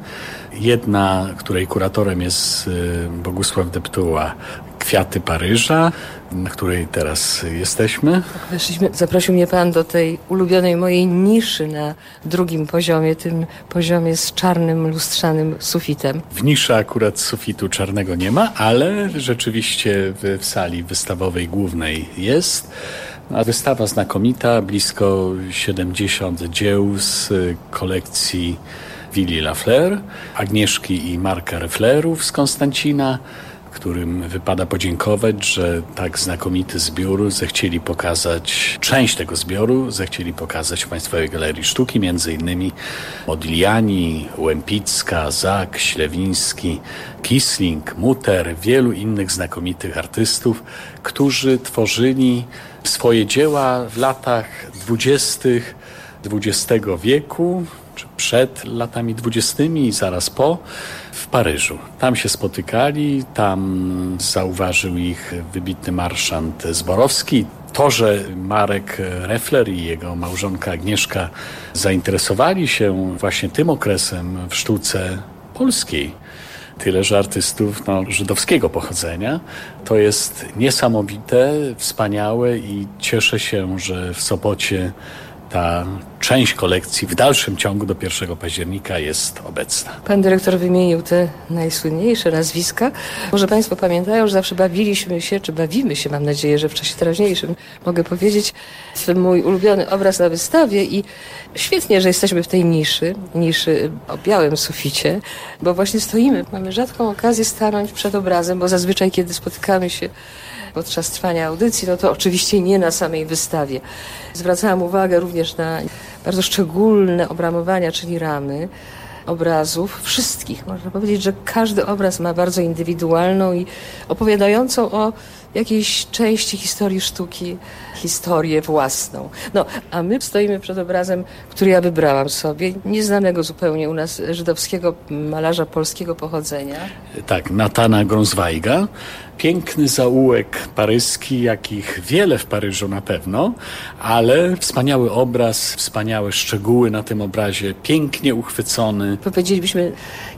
Jedna, której kuratorem jest Bogusław Deptuła, Kwiaty Paryża, na której teraz jesteśmy. Zaprosił mnie Pan do tej ulubionej mojej niszy na 2. poziomie, tym poziomie z czarnym, lustrzanym sufitem. W niszy akurat sufitu czarnego nie ma, ale rzeczywiście w sali wystawowej głównej jest. A wystawa znakomita, blisko 70 dzieł z kolekcji Willi Lafleur, Agnieszki i Marka Reflerów z Konstancina, którym wypada podziękować, że tak znakomity zbiór zechcieli pokazać, część tego zbioru zechcieli pokazać w Państwowej Galerii Sztuki, między innymi Modigliani, Łempicka, Zak, Ślewiński, Kissling, Mutter, wielu innych znakomitych artystów, którzy tworzyli swoje dzieła w latach 20. XX wieku, czy przed latami 20. i zaraz po, w Paryżu. Tam się spotykali, tam zauważył ich wybitny marszant Zborowski. To, że Marek Refler i jego małżonka Agnieszka zainteresowali się właśnie tym okresem w sztuce polskiej, tyle że artystów żydowskiego pochodzenia, to jest niesamowite, wspaniałe i cieszę się, że w Sopocie ta część kolekcji w dalszym ciągu do 1 października jest obecna. Pan dyrektor wymienił te najsłynniejsze nazwiska. Może Państwo pamiętają, że zawsze bawiliśmy się, czy bawimy się, mam nadzieję, że w czasie teraźniejszym, mogę powiedzieć, w mój ulubiony obraz na wystawie i świetnie, że jesteśmy w tej niszy o białym suficie, bo właśnie stoimy. Mamy rzadką okazję stanąć przed obrazem, bo zazwyczaj, kiedy spotykamy się podczas trwania audycji, no to oczywiście nie na samej wystawie. Zwracałam uwagę również na bardzo szczególne obramowania, czyli ramy obrazów, wszystkich. Można powiedzieć, że każdy obraz ma bardzo indywidualną i opowiadającą o jakiejś części historii sztuki, historię własną. No, a my stoimy przed obrazem, który ja wybrałam sobie, nieznanego zupełnie u nas żydowskiego malarza polskiego pochodzenia. Tak, Natana Grunwalda. Piękny zaułek paryski, jakich wiele w Paryżu na pewno, ale wspaniały obraz, wspaniałe szczegóły na tym obrazie, pięknie uchwycony. Powiedzielibyśmy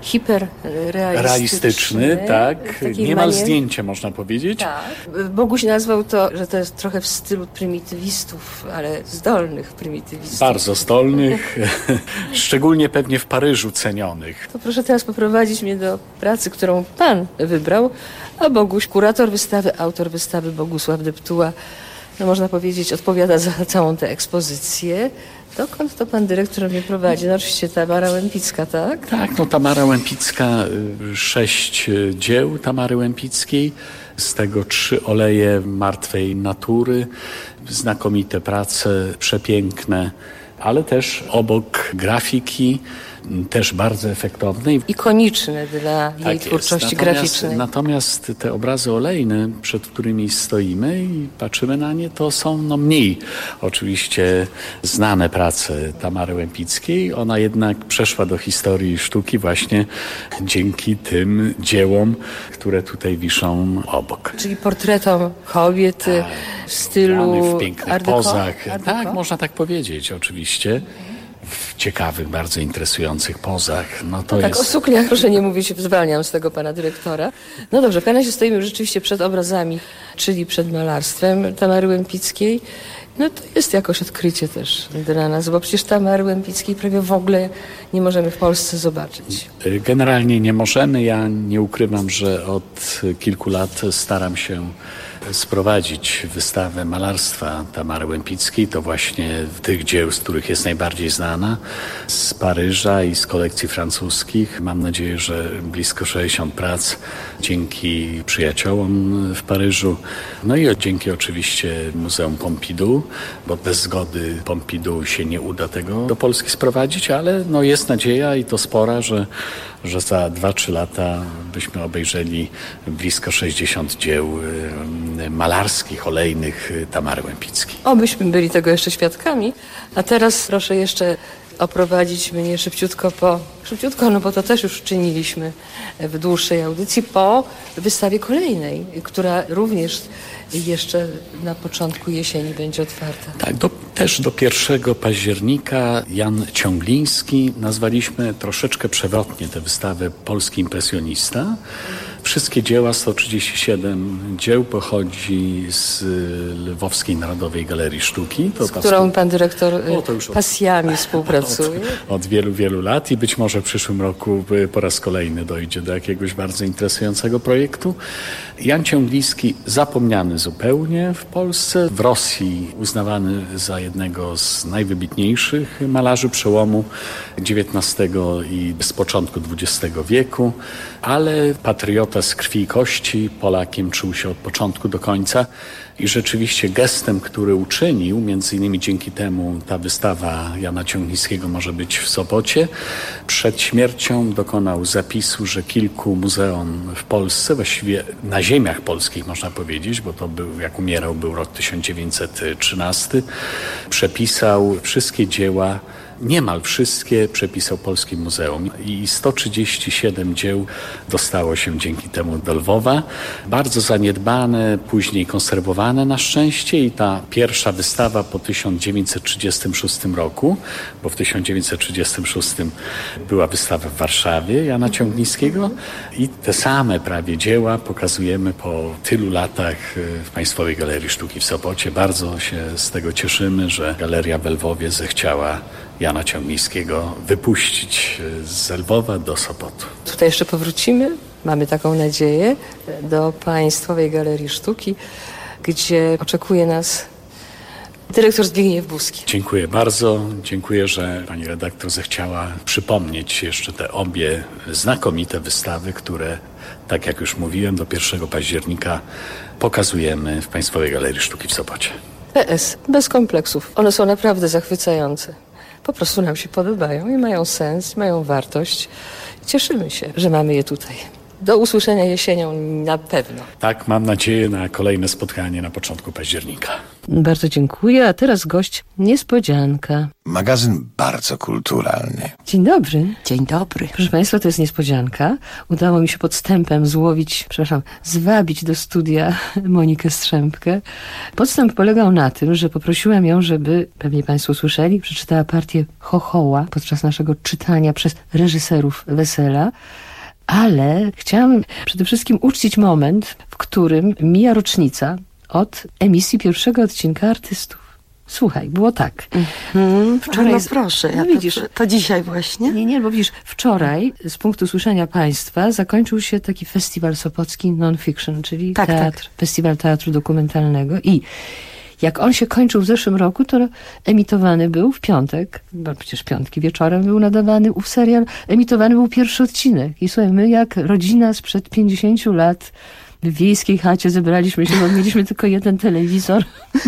hiperrealistyczny. Tak. Niemal zdjęcie, można powiedzieć. Tak. Boguś nazwał to, że to jest trochę w stylu prymitywistów, ale zdolnych prymitywistów. Bardzo zdolnych, szczególnie pewnie w Paryżu cenionych. To proszę teraz poprowadzić mnie do pracy, którą pan wybrał, a Boguś, kurator wystawy, autor wystawy Bogusław Deptuła, no można powiedzieć, odpowiada za całą tę ekspozycję. Dokąd to pan dyrektor mnie prowadzi? No oczywiście Tamara Łempicka, tak? Tak, no Tamara Łempicka, 6 dzieł Tamary Łempickiej, z tego 3 oleje martwej natury, znakomite prace, przepiękne, ale też obok grafiki, też bardzo efektownej. Ikoniczne dla jej twórczości graficznej. Natomiast te obrazy olejne, przed którymi stoimy i patrzymy na nie, to są mniej oczywiście znane prace Tamary Łempickiej. Ona jednak przeszła do historii sztuki właśnie dzięki tym dziełom, które tutaj wiszą obok. Czyli portretom kobiet w stylu w pięknych pozach. Tak, można tak powiedzieć oczywiście. W ciekawych, bardzo interesujących pozach. No to tak, jest... o sukniach proszę nie mówić, zwalniam z tego pana dyrektora. No dobrze, w każdym razie stoimy rzeczywiście przed obrazami, czyli przed malarstwem Tamary Łempickiej. No to jest jakoś odkrycie też dla nas, bo przecież Tamary Łempickiej prawie w ogóle nie możemy w Polsce zobaczyć. Generalnie nie możemy. Ja nie ukrywam, że od kilku lat staram się sprowadzić wystawę malarstwa Tamary Łempickiej, to właśnie tych dzieł, z których jest najbardziej znana, z Paryża i z kolekcji francuskich. Mam nadzieję, że blisko 60 prac dzięki przyjaciołom w Paryżu, no i dzięki oczywiście Muzeum Pompidou, bo bez zgody Pompidou się nie uda tego do Polski sprowadzić, ale no jest nadzieja i to spora, że za 2-3 lata byśmy obejrzeli blisko 60 dzieł malarskich, olejnych Tamary Łempickiej. Obyśmy byli tego jeszcze świadkami. A teraz proszę jeszcze oprowadzić mnie szybciutko, no bo to też już czyniliśmy w dłuższej audycji, po wystawie kolejnej, która również jeszcze na początku jesieni będzie otwarta. Tak, też do 1 października Jan Ciągliński. Nazwaliśmy troszeczkę przewrotnie tę wystawę Polski impresjonista. Wszystkie dzieła, 137 dzieł pochodzi z Lwowskiej Narodowej Galerii Sztuki. Z którą pan dyrektor pasjami współpracuje. Od wielu, wielu lat i być może w przyszłym roku po raz kolejny dojdzie do jakiegoś bardzo interesującego projektu. Jan Ciągliński zapomniany zupełnie w Polsce, w Rosji uznawany za jednego z najwybitniejszych malarzy przełomu XIX i z początku XX wieku, ale patriota z krwi i kości, Polakiem czuł się od początku do końca i rzeczywiście gestem, który uczynił, między innymi dzięki temu ta wystawa Jana Ciąglińskiego może być w Sopocie, przed śmiercią dokonał zapisu, że kilku muzeum w Polsce, właściwie na ziemiach polskich można powiedzieć, bo to był, jak umierał, był rok 1913, przepisał wszystkie dzieła, niemal wszystkie przepisał Polskim Muzeum i 137 dzieł dostało się dzięki temu do Lwowa. Bardzo zaniedbane, później konserwowane na szczęście i ta pierwsza wystawa po 1936 roku, bo w 1936 była wystawa w Warszawie Jana Ciąglińskiego i te same prawie dzieła pokazujemy po tylu latach w Państwowej Galerii Sztuki w Sopocie. Bardzo się z tego cieszymy, że Galeria w Lwowie zechciała Jana Ciąglińskiego wypuścić z Lwowa do Sopotu. Tutaj jeszcze powrócimy, mamy taką nadzieję, do Państwowej Galerii Sztuki, gdzie oczekuje nas dyrektor Zbigniew Buski. Dziękuję bardzo. Dziękuję, że pani redaktor zechciała przypomnieć jeszcze te obie znakomite wystawy, które, tak jak już mówiłem, do 1 października pokazujemy w Państwowej Galerii Sztuki w Sopocie. PS, bez kompleksów. One są naprawdę zachwycające. Po prostu nam się podobają i mają sens, mają wartość. Cieszymy się, że mamy je tutaj. Do usłyszenia jesienią na pewno. Tak, mam nadzieję na kolejne spotkanie na początku października. Bardzo dziękuję, a teraz gość niespodzianka. Magazyn bardzo kulturalny. Dzień dobry. Dzień dobry. Proszę Państwa, to jest niespodzianka. Udało mi się podstępem zwabić do studia Monikę Strzępkę. Podstęp polegał na tym, że poprosiłem ją, żeby, pewnie Państwo słyszeli, przeczytała partię Chochoła podczas naszego czytania przez reżyserów wesela. Ale chciałam przede wszystkim uczcić moment, w którym mija rocznica od emisji pierwszego odcinka Artystów. Słuchaj, było tak. Wczoraj... No proszę, to dzisiaj właśnie. Nie, bo widzisz, wczoraj z punktu słyszenia Państwa zakończył się taki festiwal sopocki non-fiction, czyli festiwal teatru dokumentalnego i jak on się kończył w zeszłym roku, to emitowany był w piątek, bo przecież piątki wieczorem był nadawany ów serial, emitowany był pierwszy odcinek. I słuchaj, my jak rodzina sprzed 50 lat w wiejskiej chacie zebraliśmy się, bo mieliśmy tylko jeden telewizor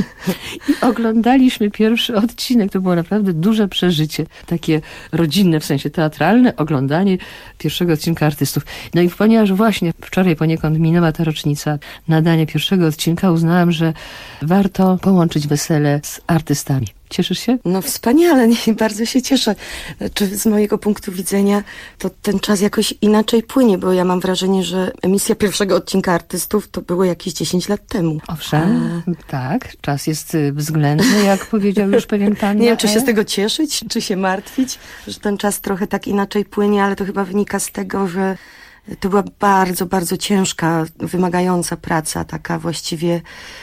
i oglądaliśmy pierwszy odcinek. To było naprawdę duże przeżycie. Takie rodzinne, w sensie teatralne, oglądanie pierwszego odcinka Artystów. No i ponieważ właśnie wczoraj poniekąd minęła ta rocznica nadania pierwszego odcinka, uznałam, że warto połączyć wesele z artystami. Cieszysz się? No wspaniale, bardzo się cieszę. Czy z mojego punktu widzenia to ten czas jakoś inaczej płynie, bo ja mam wrażenie, że emisja pierwszego odcinka Artystów to było jakieś 10 lat temu. Owszem, tak. Czas jest względny, jak powiedział już pewien pan. Nie wiem, czy się z tego cieszyć, czy się martwić, że ten czas trochę tak inaczej płynie, ale to chyba wynika z tego, że to była bardzo, bardzo ciężka, wymagająca praca, taka właściwie,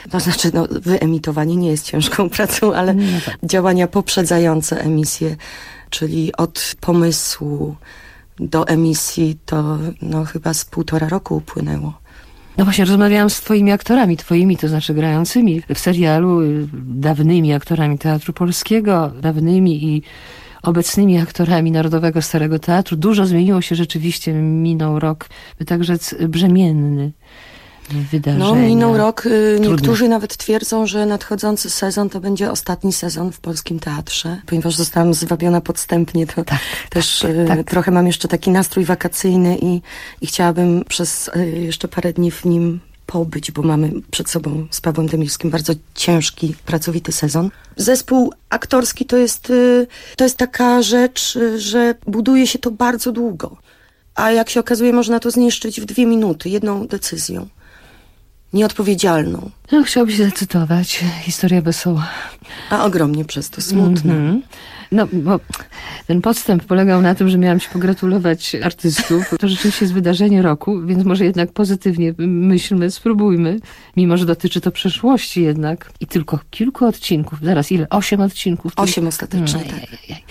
wyemitowanie nie jest ciężką pracą, ale działania poprzedzające emisję, czyli od pomysłu do emisji to chyba z 1,5 roku upłynęło. No właśnie, rozmawiałam z twoimi aktorami, to znaczy grającymi w serialu, dawnymi aktorami Teatru Polskiego, dawnymi i obecnymi aktorami Narodowego Starego Teatru. Dużo zmieniło się rzeczywiście, minął rok, by tak rzec, brzemienny wydarzenia. No, minął rok. Niektórzy nawet twierdzą, że nadchodzący sezon to będzie ostatni sezon w polskim teatrze. Ponieważ zostałam zwabiona podstępnie, to też trochę mam jeszcze taki nastrój wakacyjny i chciałabym przez jeszcze parę dni w nim pobyć, bo mamy przed sobą z Pawłem Demirskim bardzo ciężki, pracowity sezon. Zespół aktorski to jest taka rzecz, że buduje się to bardzo długo. A jak się okazuje, można to zniszczyć w 2 minuty, jedną decyzją. Nieodpowiedzialną. No, chciałbyś zacytować historię wesoła. A ogromnie przez to smutna. No, bo ten podstęp polegał na tym, że miałam ci pogratulować artystów. To rzeczywiście jest wydarzenie roku, więc może jednak pozytywnie myślmy, spróbujmy. Mimo, że dotyczy to przeszłości jednak. I tylko kilku odcinków. Zaraz, ile? 8 odcinków? 8 ostatecznie, tak.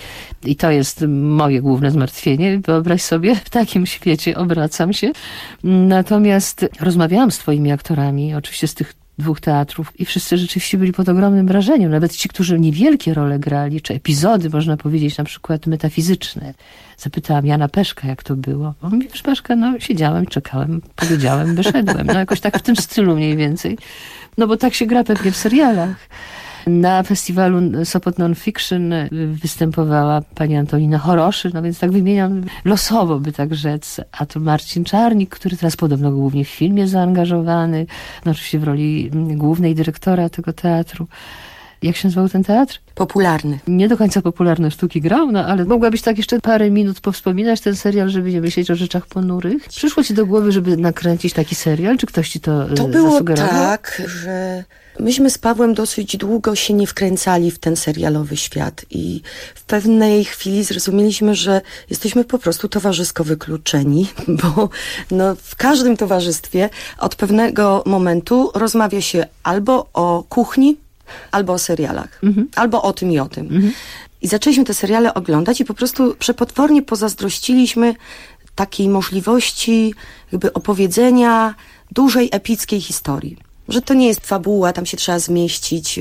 I to jest moje główne zmartwienie. Wyobraź sobie, w takim świecie obracam się. Natomiast rozmawiałam z twoimi aktorami, oczywiście z tych 2 teatrów i wszyscy rzeczywiście byli pod ogromnym wrażeniem. Nawet ci, którzy niewielkie role grali, czy epizody, można powiedzieć, na przykład metafizyczne. Zapytałam Jana Peszka, jak to było. On mówi, Peszka, siedziałem, czekałem, powiedziałem, wyszedłem. Jakoś tak w tym stylu mniej więcej. No bo tak się gra pewnie w serialach. Na festiwalu Sopot Non-Fiction występowała pani Antolina Choroszy, więc tak wymieniam losowo, by tak rzec. A to Marcin Czarnik, który teraz podobno głównie w filmie zaangażowany, oczywiście w roli głównej dyrektora tego teatru. Jak się nazywał ten teatr? Popularny. Nie do końca popularne sztuki grał, ale mogłabyś tak jeszcze parę minut powspominać ten serial, żeby nie myśleć o rzeczach ponurych? Przyszło ci do głowy, żeby nakręcić taki serial? Czy ktoś ci to było zasugerował? Tak, że myśmy z Pawłem dosyć długo się nie wkręcali w ten serialowy świat i w pewnej chwili zrozumieliśmy, że jesteśmy po prostu towarzysko wykluczeni, bo w każdym towarzystwie od pewnego momentu rozmawia się albo o kuchni, albo o serialach, albo o tym i o tym. I zaczęliśmy te seriale oglądać i po prostu przepotwornie pozazdrościliśmy takiej możliwości jakby opowiedzenia dużej, epickiej historii. Że to nie jest fabuła, tam się trzeba zmieścić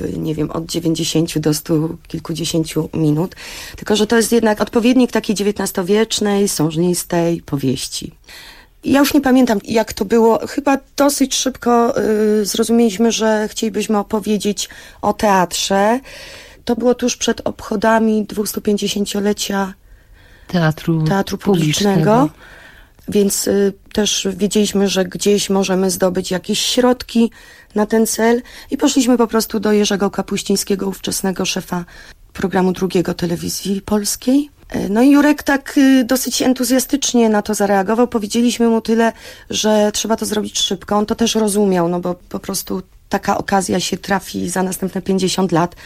od 90 do 100 kilkudziesięciu minut, tylko że to jest jednak odpowiednik takiej XIX-wiecznej, sążnistej powieści. Ja już nie pamiętam, jak to było. Chyba dosyć szybko zrozumieliśmy, że chcielibyśmy opowiedzieć o teatrze. To było tuż przed obchodami 250-lecia Teatru Publicznego. Więc też wiedzieliśmy, że gdzieś możemy zdobyć jakieś środki na ten cel i poszliśmy po prostu do Jerzego Kapuścińskiego, ówczesnego szefa programu Drugiego Telewizji Polskiej. No i Jurek tak dosyć entuzjastycznie na to zareagował. Powiedzieliśmy mu tyle, że trzeba to zrobić szybko. On to też rozumiał, no bo po prostu taka okazja się trafi za następne 50 lat,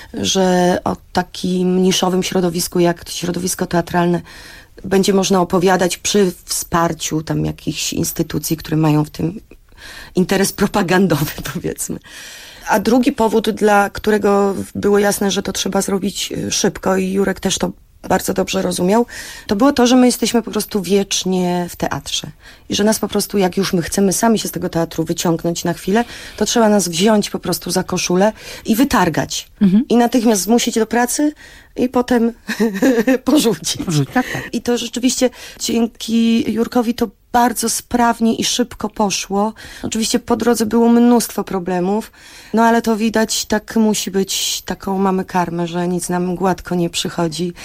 że o takim niszowym środowisku jak środowisko teatralne będzie można opowiadać przy wsparciu tam jakichś instytucji, które mają w tym interes propagandowy, powiedzmy. A drugi powód, dla którego było jasne, że to trzeba zrobić szybko i Jurek też to bardzo dobrze rozumiał, to było to, że my jesteśmy po prostu wiecznie w teatrze. I że nas po prostu, jak już my chcemy sami się z tego teatru wyciągnąć na chwilę, to trzeba nas wziąć po prostu za koszulę i wytargać. I natychmiast zmusić do pracy i potem porzucić. Tak. I to rzeczywiście dzięki Jurkowi to bardzo sprawnie i szybko poszło. Oczywiście po drodze było mnóstwo problemów, no ale to widać, tak musi być, taką mamy karmę, że nic nam gładko nie przychodzi.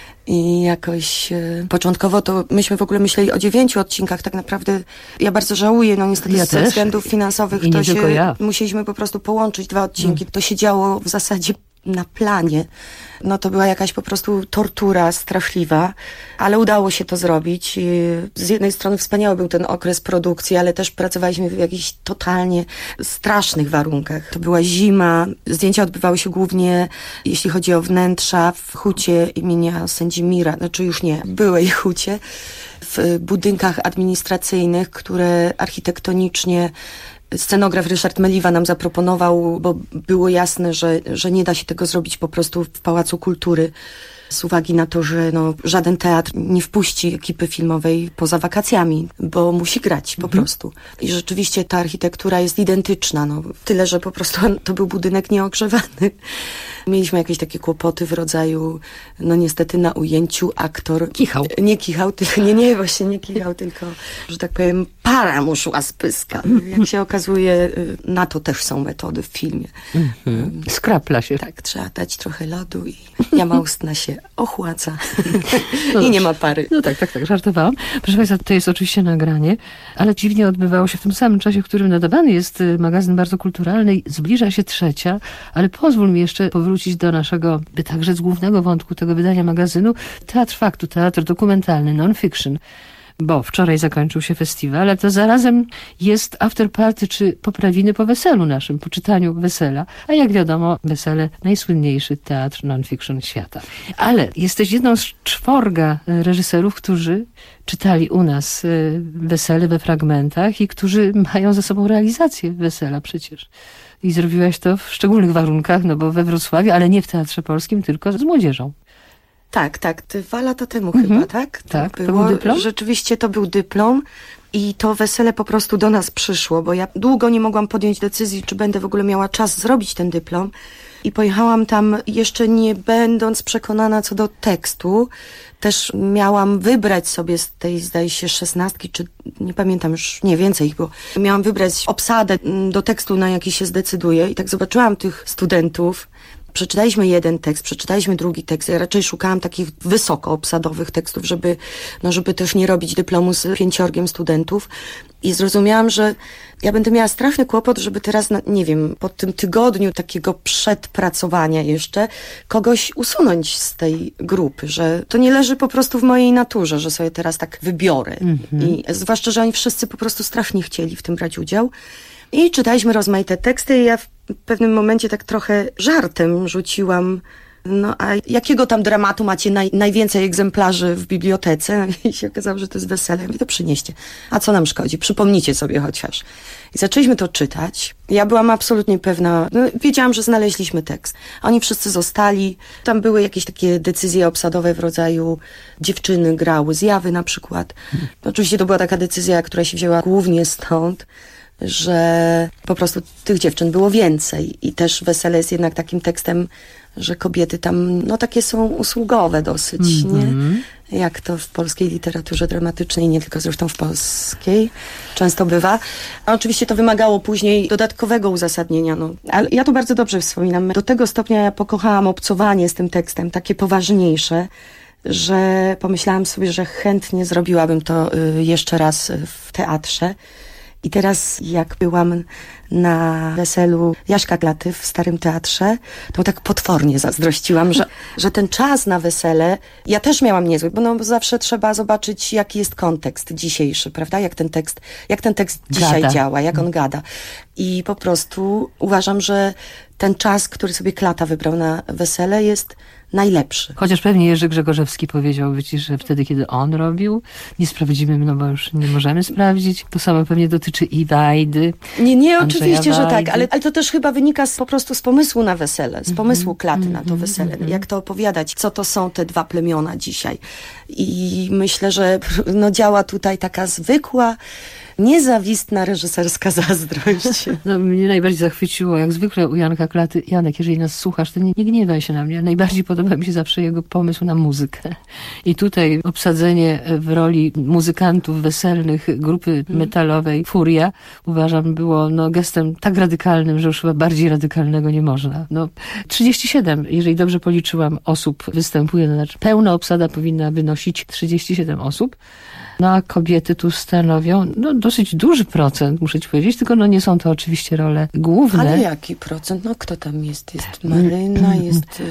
I jakoś początkowo to myśmy w ogóle myśleli o 9 odcinkach, tak naprawdę ja bardzo żałuję, no niestety ze względów finansowych to się musieliśmy po prostu połączyć 2 odcinki. To się działo w zasadzie na planie. No to była jakaś po prostu tortura straszliwa, ale udało się to zrobić. Z jednej strony wspaniały był ten okres produkcji, ale też pracowaliśmy w jakichś totalnie strasznych warunkach. To była zima, zdjęcia odbywały się głównie, jeśli chodzi o wnętrza, w hucie imienia Sędzimira, znaczy już nie, byłej hucie, w budynkach administracyjnych, które architektonicznie scenograf Ryszard Meliwa nam zaproponował, bo było jasne, że nie da się tego zrobić po prostu w Pałacu Kultury z uwagi na to, że żaden teatr nie wpuści ekipy filmowej poza wakacjami, bo musi grać po prostu. I rzeczywiście ta architektura jest identyczna, tyle, że po prostu to był budynek nieogrzewany. Mieliśmy jakieś takie kłopoty w rodzaju, niestety na ujęciu aktor kichał. Nie kichał, właśnie nie kichał, tylko, że tak powiem, para mu szła z pyska. Jak się okazuje, na to też są metody w filmie. Skrapla się. Tak, trzeba dać trochę lodu i jama ustna się ochładza i nie ma pary. No tak, żartowałam. Proszę Państwa, to jest oczywiście nagranie, ale dziwnie odbywało się w tym samym czasie, w którym nadawany jest magazyn bardzo kulturalny. Zbliża się 3, ale pozwól mi jeszcze powrócić do naszego, także z głównego wątku tego wydania magazynu, Teatr Faktu, teatr dokumentalny, non-fiction. Bo wczoraj zakończył się festiwal, ale to zarazem jest afterparty czy poprawiny po weselu naszym, po czytaniu wesela. A jak wiadomo, wesele najsłynniejszy teatr non-fiction świata. Ale jesteś jedną z 4 reżyserów, którzy czytali u nas wesele we fragmentach i którzy mają za sobą realizację wesela przecież. I zrobiłaś to w szczególnych warunkach, bo we Wrocławiu, ale nie w Teatrze Polskim, tylko z młodzieżą. Tak, 2 lata temu chyba, tak? Tak, to był dyplom? Rzeczywiście to był dyplom i to wesele po prostu do nas przyszło, bo ja długo nie mogłam podjąć decyzji, czy będę w ogóle miała czas zrobić ten dyplom. I pojechałam tam jeszcze nie będąc przekonana co do tekstu. Też miałam wybrać sobie z tej, zdaje się, 16, czy nie pamiętam już, nie, więcej ich było. Miałam wybrać obsadę do tekstu, na jaki się zdecyduję. I tak zobaczyłam tych studentów. Przeczytaliśmy jeden tekst, przeczytaliśmy drugi tekst. Ja raczej szukałam takich wysoko obsadowych tekstów, żeby też nie robić dyplomu z 5 studentów. I zrozumiałam, że ja będę miała straszny kłopot, żeby teraz, nie wiem, po tym tygodniu takiego przedpracowania jeszcze kogoś usunąć z tej grupy, że to nie leży po prostu w mojej naturze, że sobie teraz tak wybiorę. I zwłaszcza, że oni wszyscy po prostu strasznie chcieli w tym brać udział. I czytaliśmy rozmaite teksty i ja w pewnym momencie tak trochę żartem rzuciłam, a jakiego tam dramatu macie najwięcej egzemplarzy w bibliotece? I się okazało, że to jest wesele. Ja mówię, to przynieście. A co nam szkodzi? Przypomnijcie sobie chociaż. I zaczęliśmy to czytać. Ja byłam absolutnie pewna, wiedziałam, że znaleźliśmy tekst. Oni wszyscy zostali. Tam były jakieś takie decyzje obsadowe w rodzaju dziewczyny grały zjawy na przykład. Oczywiście to była taka decyzja, która się wzięła głównie stąd, że po prostu tych dziewczyn było więcej i też wesele jest jednak takim tekstem, że kobiety tam, takie są usługowe dosyć, nie? Jak to w polskiej literaturze dramatycznej, nie tylko zresztą w polskiej, często bywa. A oczywiście to wymagało później dodatkowego uzasadnienia, Ale ja to bardzo dobrze wspominam. Do tego stopnia ja pokochałam obcowanie z tym tekstem, takie poważniejsze, że pomyślałam sobie, że chętnie zrobiłabym to jeszcze raz w teatrze. I teraz jak byłam na weselu Jaśka Klaty w Starym Teatrze, to tak potwornie zazdrościłam, że ten czas na wesele, ja też miałam niezły, bo zawsze trzeba zobaczyć, jaki jest kontekst dzisiejszy, prawda? Jak ten tekst dzisiaj działa, jak on gada. I po prostu uważam, że ten czas, który sobie Klata wybrał na wesele, jest najlepszy. Chociaż pewnie Jerzy Grzegorzewski powiedziałby ci, że wtedy, kiedy on robił, nie sprawdzimy, no bo już nie możemy sprawdzić. To samo pewnie dotyczy i Wajdy. Nie, oczywiście, że tak, ale to też chyba wynika po prostu z pomysłu na wesele, z pomysłu Klaty na to wesele. Jak to opowiadać, co to są te dwa plemiona dzisiaj. I myślę, że działa tutaj taka zwykła, niezawistna reżyserska zazdrość. No, mnie najbardziej zachwyciło, jak zwykle u Janka Klaty. Janek, jeżeli nas słuchasz, to nie gniewaj się na mnie. Najbardziej podoba mi się zawsze jego pomysł na muzykę. I tutaj obsadzenie w roli muzykantów weselnych grupy metalowej Furia, uważam, było gestem tak radykalnym, że już chyba bardziej radykalnego nie można. 37, jeżeli dobrze policzyłam, osób występuje, to znaczy pełna obsada powinna wynosić 37 osób. A kobiety tu stanowią dosyć duży procent, muszę ci powiedzieć, tylko nie są to oczywiście role główne. Ale jaki procent? Kto tam jest? Jest Maryna, jest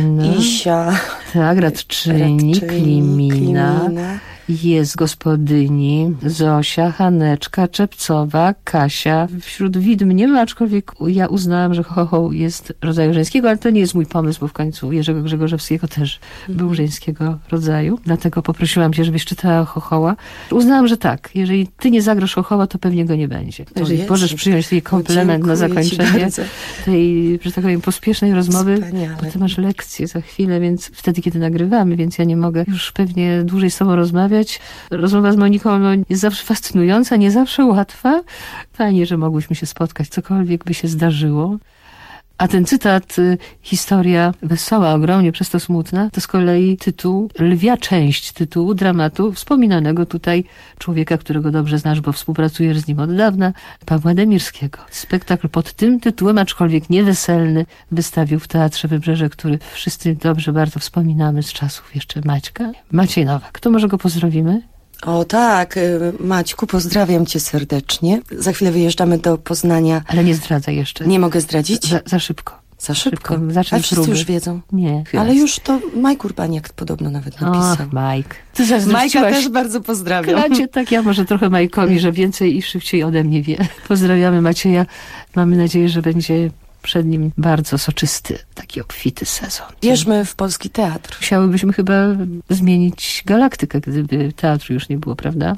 Isia. Tak, Radczyni, Klimina. Jest gospodyni, Zosia, Haneczka, Czepcowa, Kasia. Wśród widm nie ma, aczkolwiek ja uznałam, że chochoł jest rodzaju żeńskiego, ale to nie jest mój pomysł, bo w końcu Jerzego Grzegorzewskiego też był żeńskiego rodzaju. Dlatego poprosiłam cię, żebyś czytała chochoła. Uznałam, że tak, jeżeli ty nie zagrasz chochoła, to pewnie go nie będzie. Jeżeli możesz przyjąć taki komplement na zakończenie tej, że tak powiem, pospiesznej rozmowy, bo ty masz lekcję za chwilę, więc wtedy, kiedy nagrywamy, więc ja nie mogę już pewnie dłużej z tobą rozmawiać. Rozmowa z Moniką jest zawsze fascynująca, nie zawsze łatwa. Fajnie, że mogłyśmy się spotkać, cokolwiek by się zdarzyło. A ten cytat, historia wesoła, ogromnie przez to smutna, to z kolei tytuł, lwia część tytułu dramatu wspominanego tutaj człowieka, którego dobrze znasz, bo współpracujesz z nim od dawna, Pawła Demirskiego. Spektakl pod tym tytułem, aczkolwiek nieweselny, wystawił w Teatrze Wybrzeże, który wszyscy dobrze bardzo wspominamy z czasów jeszcze Maćka. Maciej Nowak. To może go pozdrowimy? O tak, Maćku, pozdrawiam cię serdecznie. Za chwilę wyjeżdżamy do Poznania. Ale nie zdradzaj jeszcze. Nie mogę zdradzić? Za szybko. Za szybko. A wszyscy już wiedzą? Nie. Ale już to Majk Urbaniak podobno nawet napisał. Majk. Ty Majka też bardzo pozdrawiam. Klacie, tak, ja może trochę Majkowi, że więcej i szybciej ode mnie wie. Pozdrawiamy Macieja. Mamy nadzieję, że będzie przed nim bardzo soczysty, taki obfity sezon. Wierzmy w polski teatr. Musiałybyśmy chyba zmienić galaktykę, gdyby teatru już nie było, prawda?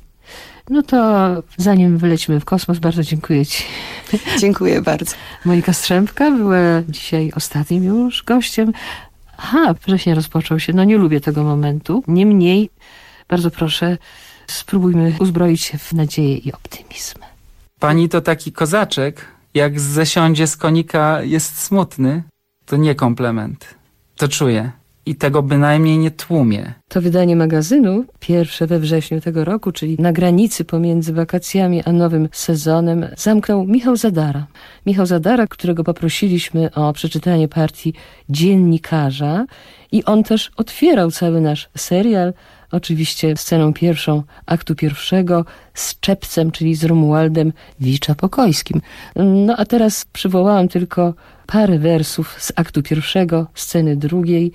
To zanim wylecimy w kosmos, bardzo dziękuję ci. Dziękuję bardzo. Monika Strzępka była dzisiaj ostatnim już gościem. Września rozpoczął się. Nie lubię tego momentu. Niemniej, bardzo proszę, spróbujmy uzbroić się w nadzieję i optymizm. Pani to taki kozaczek. Jak zesiądzie z konika jest smutny, to nie komplement. To czuję. I tego bynajmniej nie tłumię. To wydanie magazynu, pierwsze we wrześniu tego roku, czyli na granicy pomiędzy wakacjami a nowym sezonem, zamknął Michał Zadara. Michał Zadara, którego poprosiliśmy o przeczytanie partii dziennikarza i on też otwierał cały nasz serial, oczywiście sceną pierwszą aktu pierwszego z Czepcem, czyli z Romualdem Wicza-Pokojskim. A teraz przywołałam tylko parę wersów z aktu pierwszego, sceny drugiej.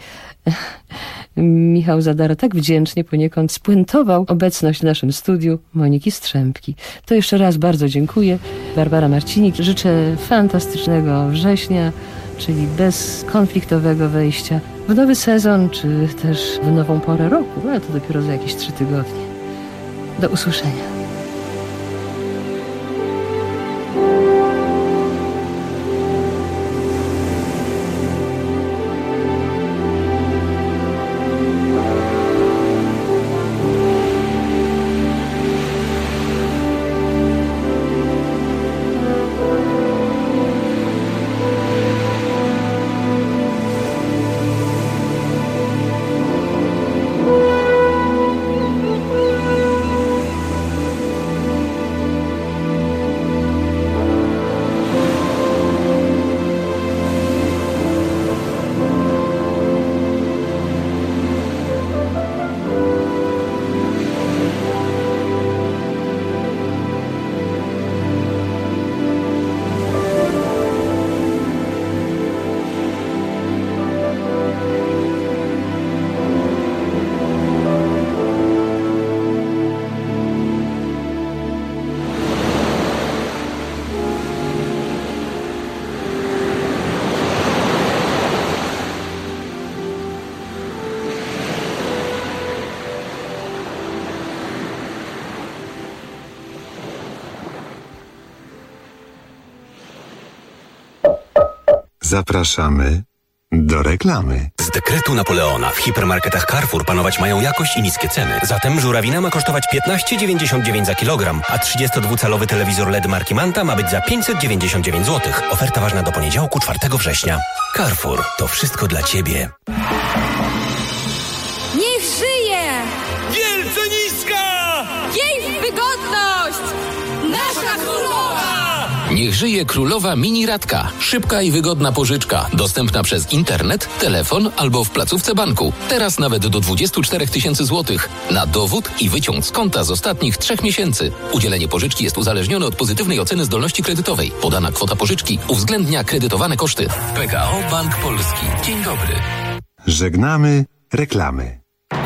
Michał Zadara tak wdzięcznie poniekąd spuentował obecność w naszym studiu Moniki Strzępki. To jeszcze raz bardzo dziękuję. Barbara Marcinik. Życzę fantastycznego września, czyli bezkonfliktowego wejścia w nowy sezon, czy też w nową porę roku, ale to dopiero za jakieś 3 tygodnie. Do usłyszenia. Zapraszamy do reklamy. Z dekretu Napoleona w hipermarketach Carrefour panować mają jakość i niskie ceny. Zatem żurawina ma kosztować 15,99 za kilogram, a 32-calowy telewizor LED marki Manta ma być za 599 zł. Oferta ważna do poniedziałku 4 września. Carrefour. To wszystko dla Ciebie. Niech żyje! Wielce niska! Jej wygodność! Nasza królowa! Niech żyje królowa mini Radka. Szybka i wygodna pożyczka. Dostępna przez internet, telefon albo w placówce banku. Teraz nawet do 24 000 złotych. Na dowód i wyciąg z konta z ostatnich 3 miesięcy. Udzielenie pożyczki jest uzależnione od pozytywnej oceny zdolności kredytowej. Podana kwota pożyczki uwzględnia kredytowane koszty. PKO Bank Polski. Dzień dobry. Żegnamy reklamy.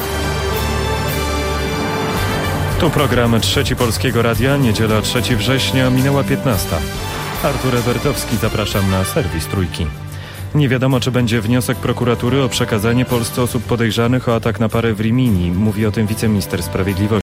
Tu program Trzeci Polskiego Radia, niedziela 3 września, minęła 15. Artur Ewertowski, zapraszam na serwis Trójki. Nie wiadomo, czy będzie wniosek prokuratury o przekazanie Polsce osób podejrzanych o atak na parę w Rimini. Mówi o tym wiceminister sprawiedliwości.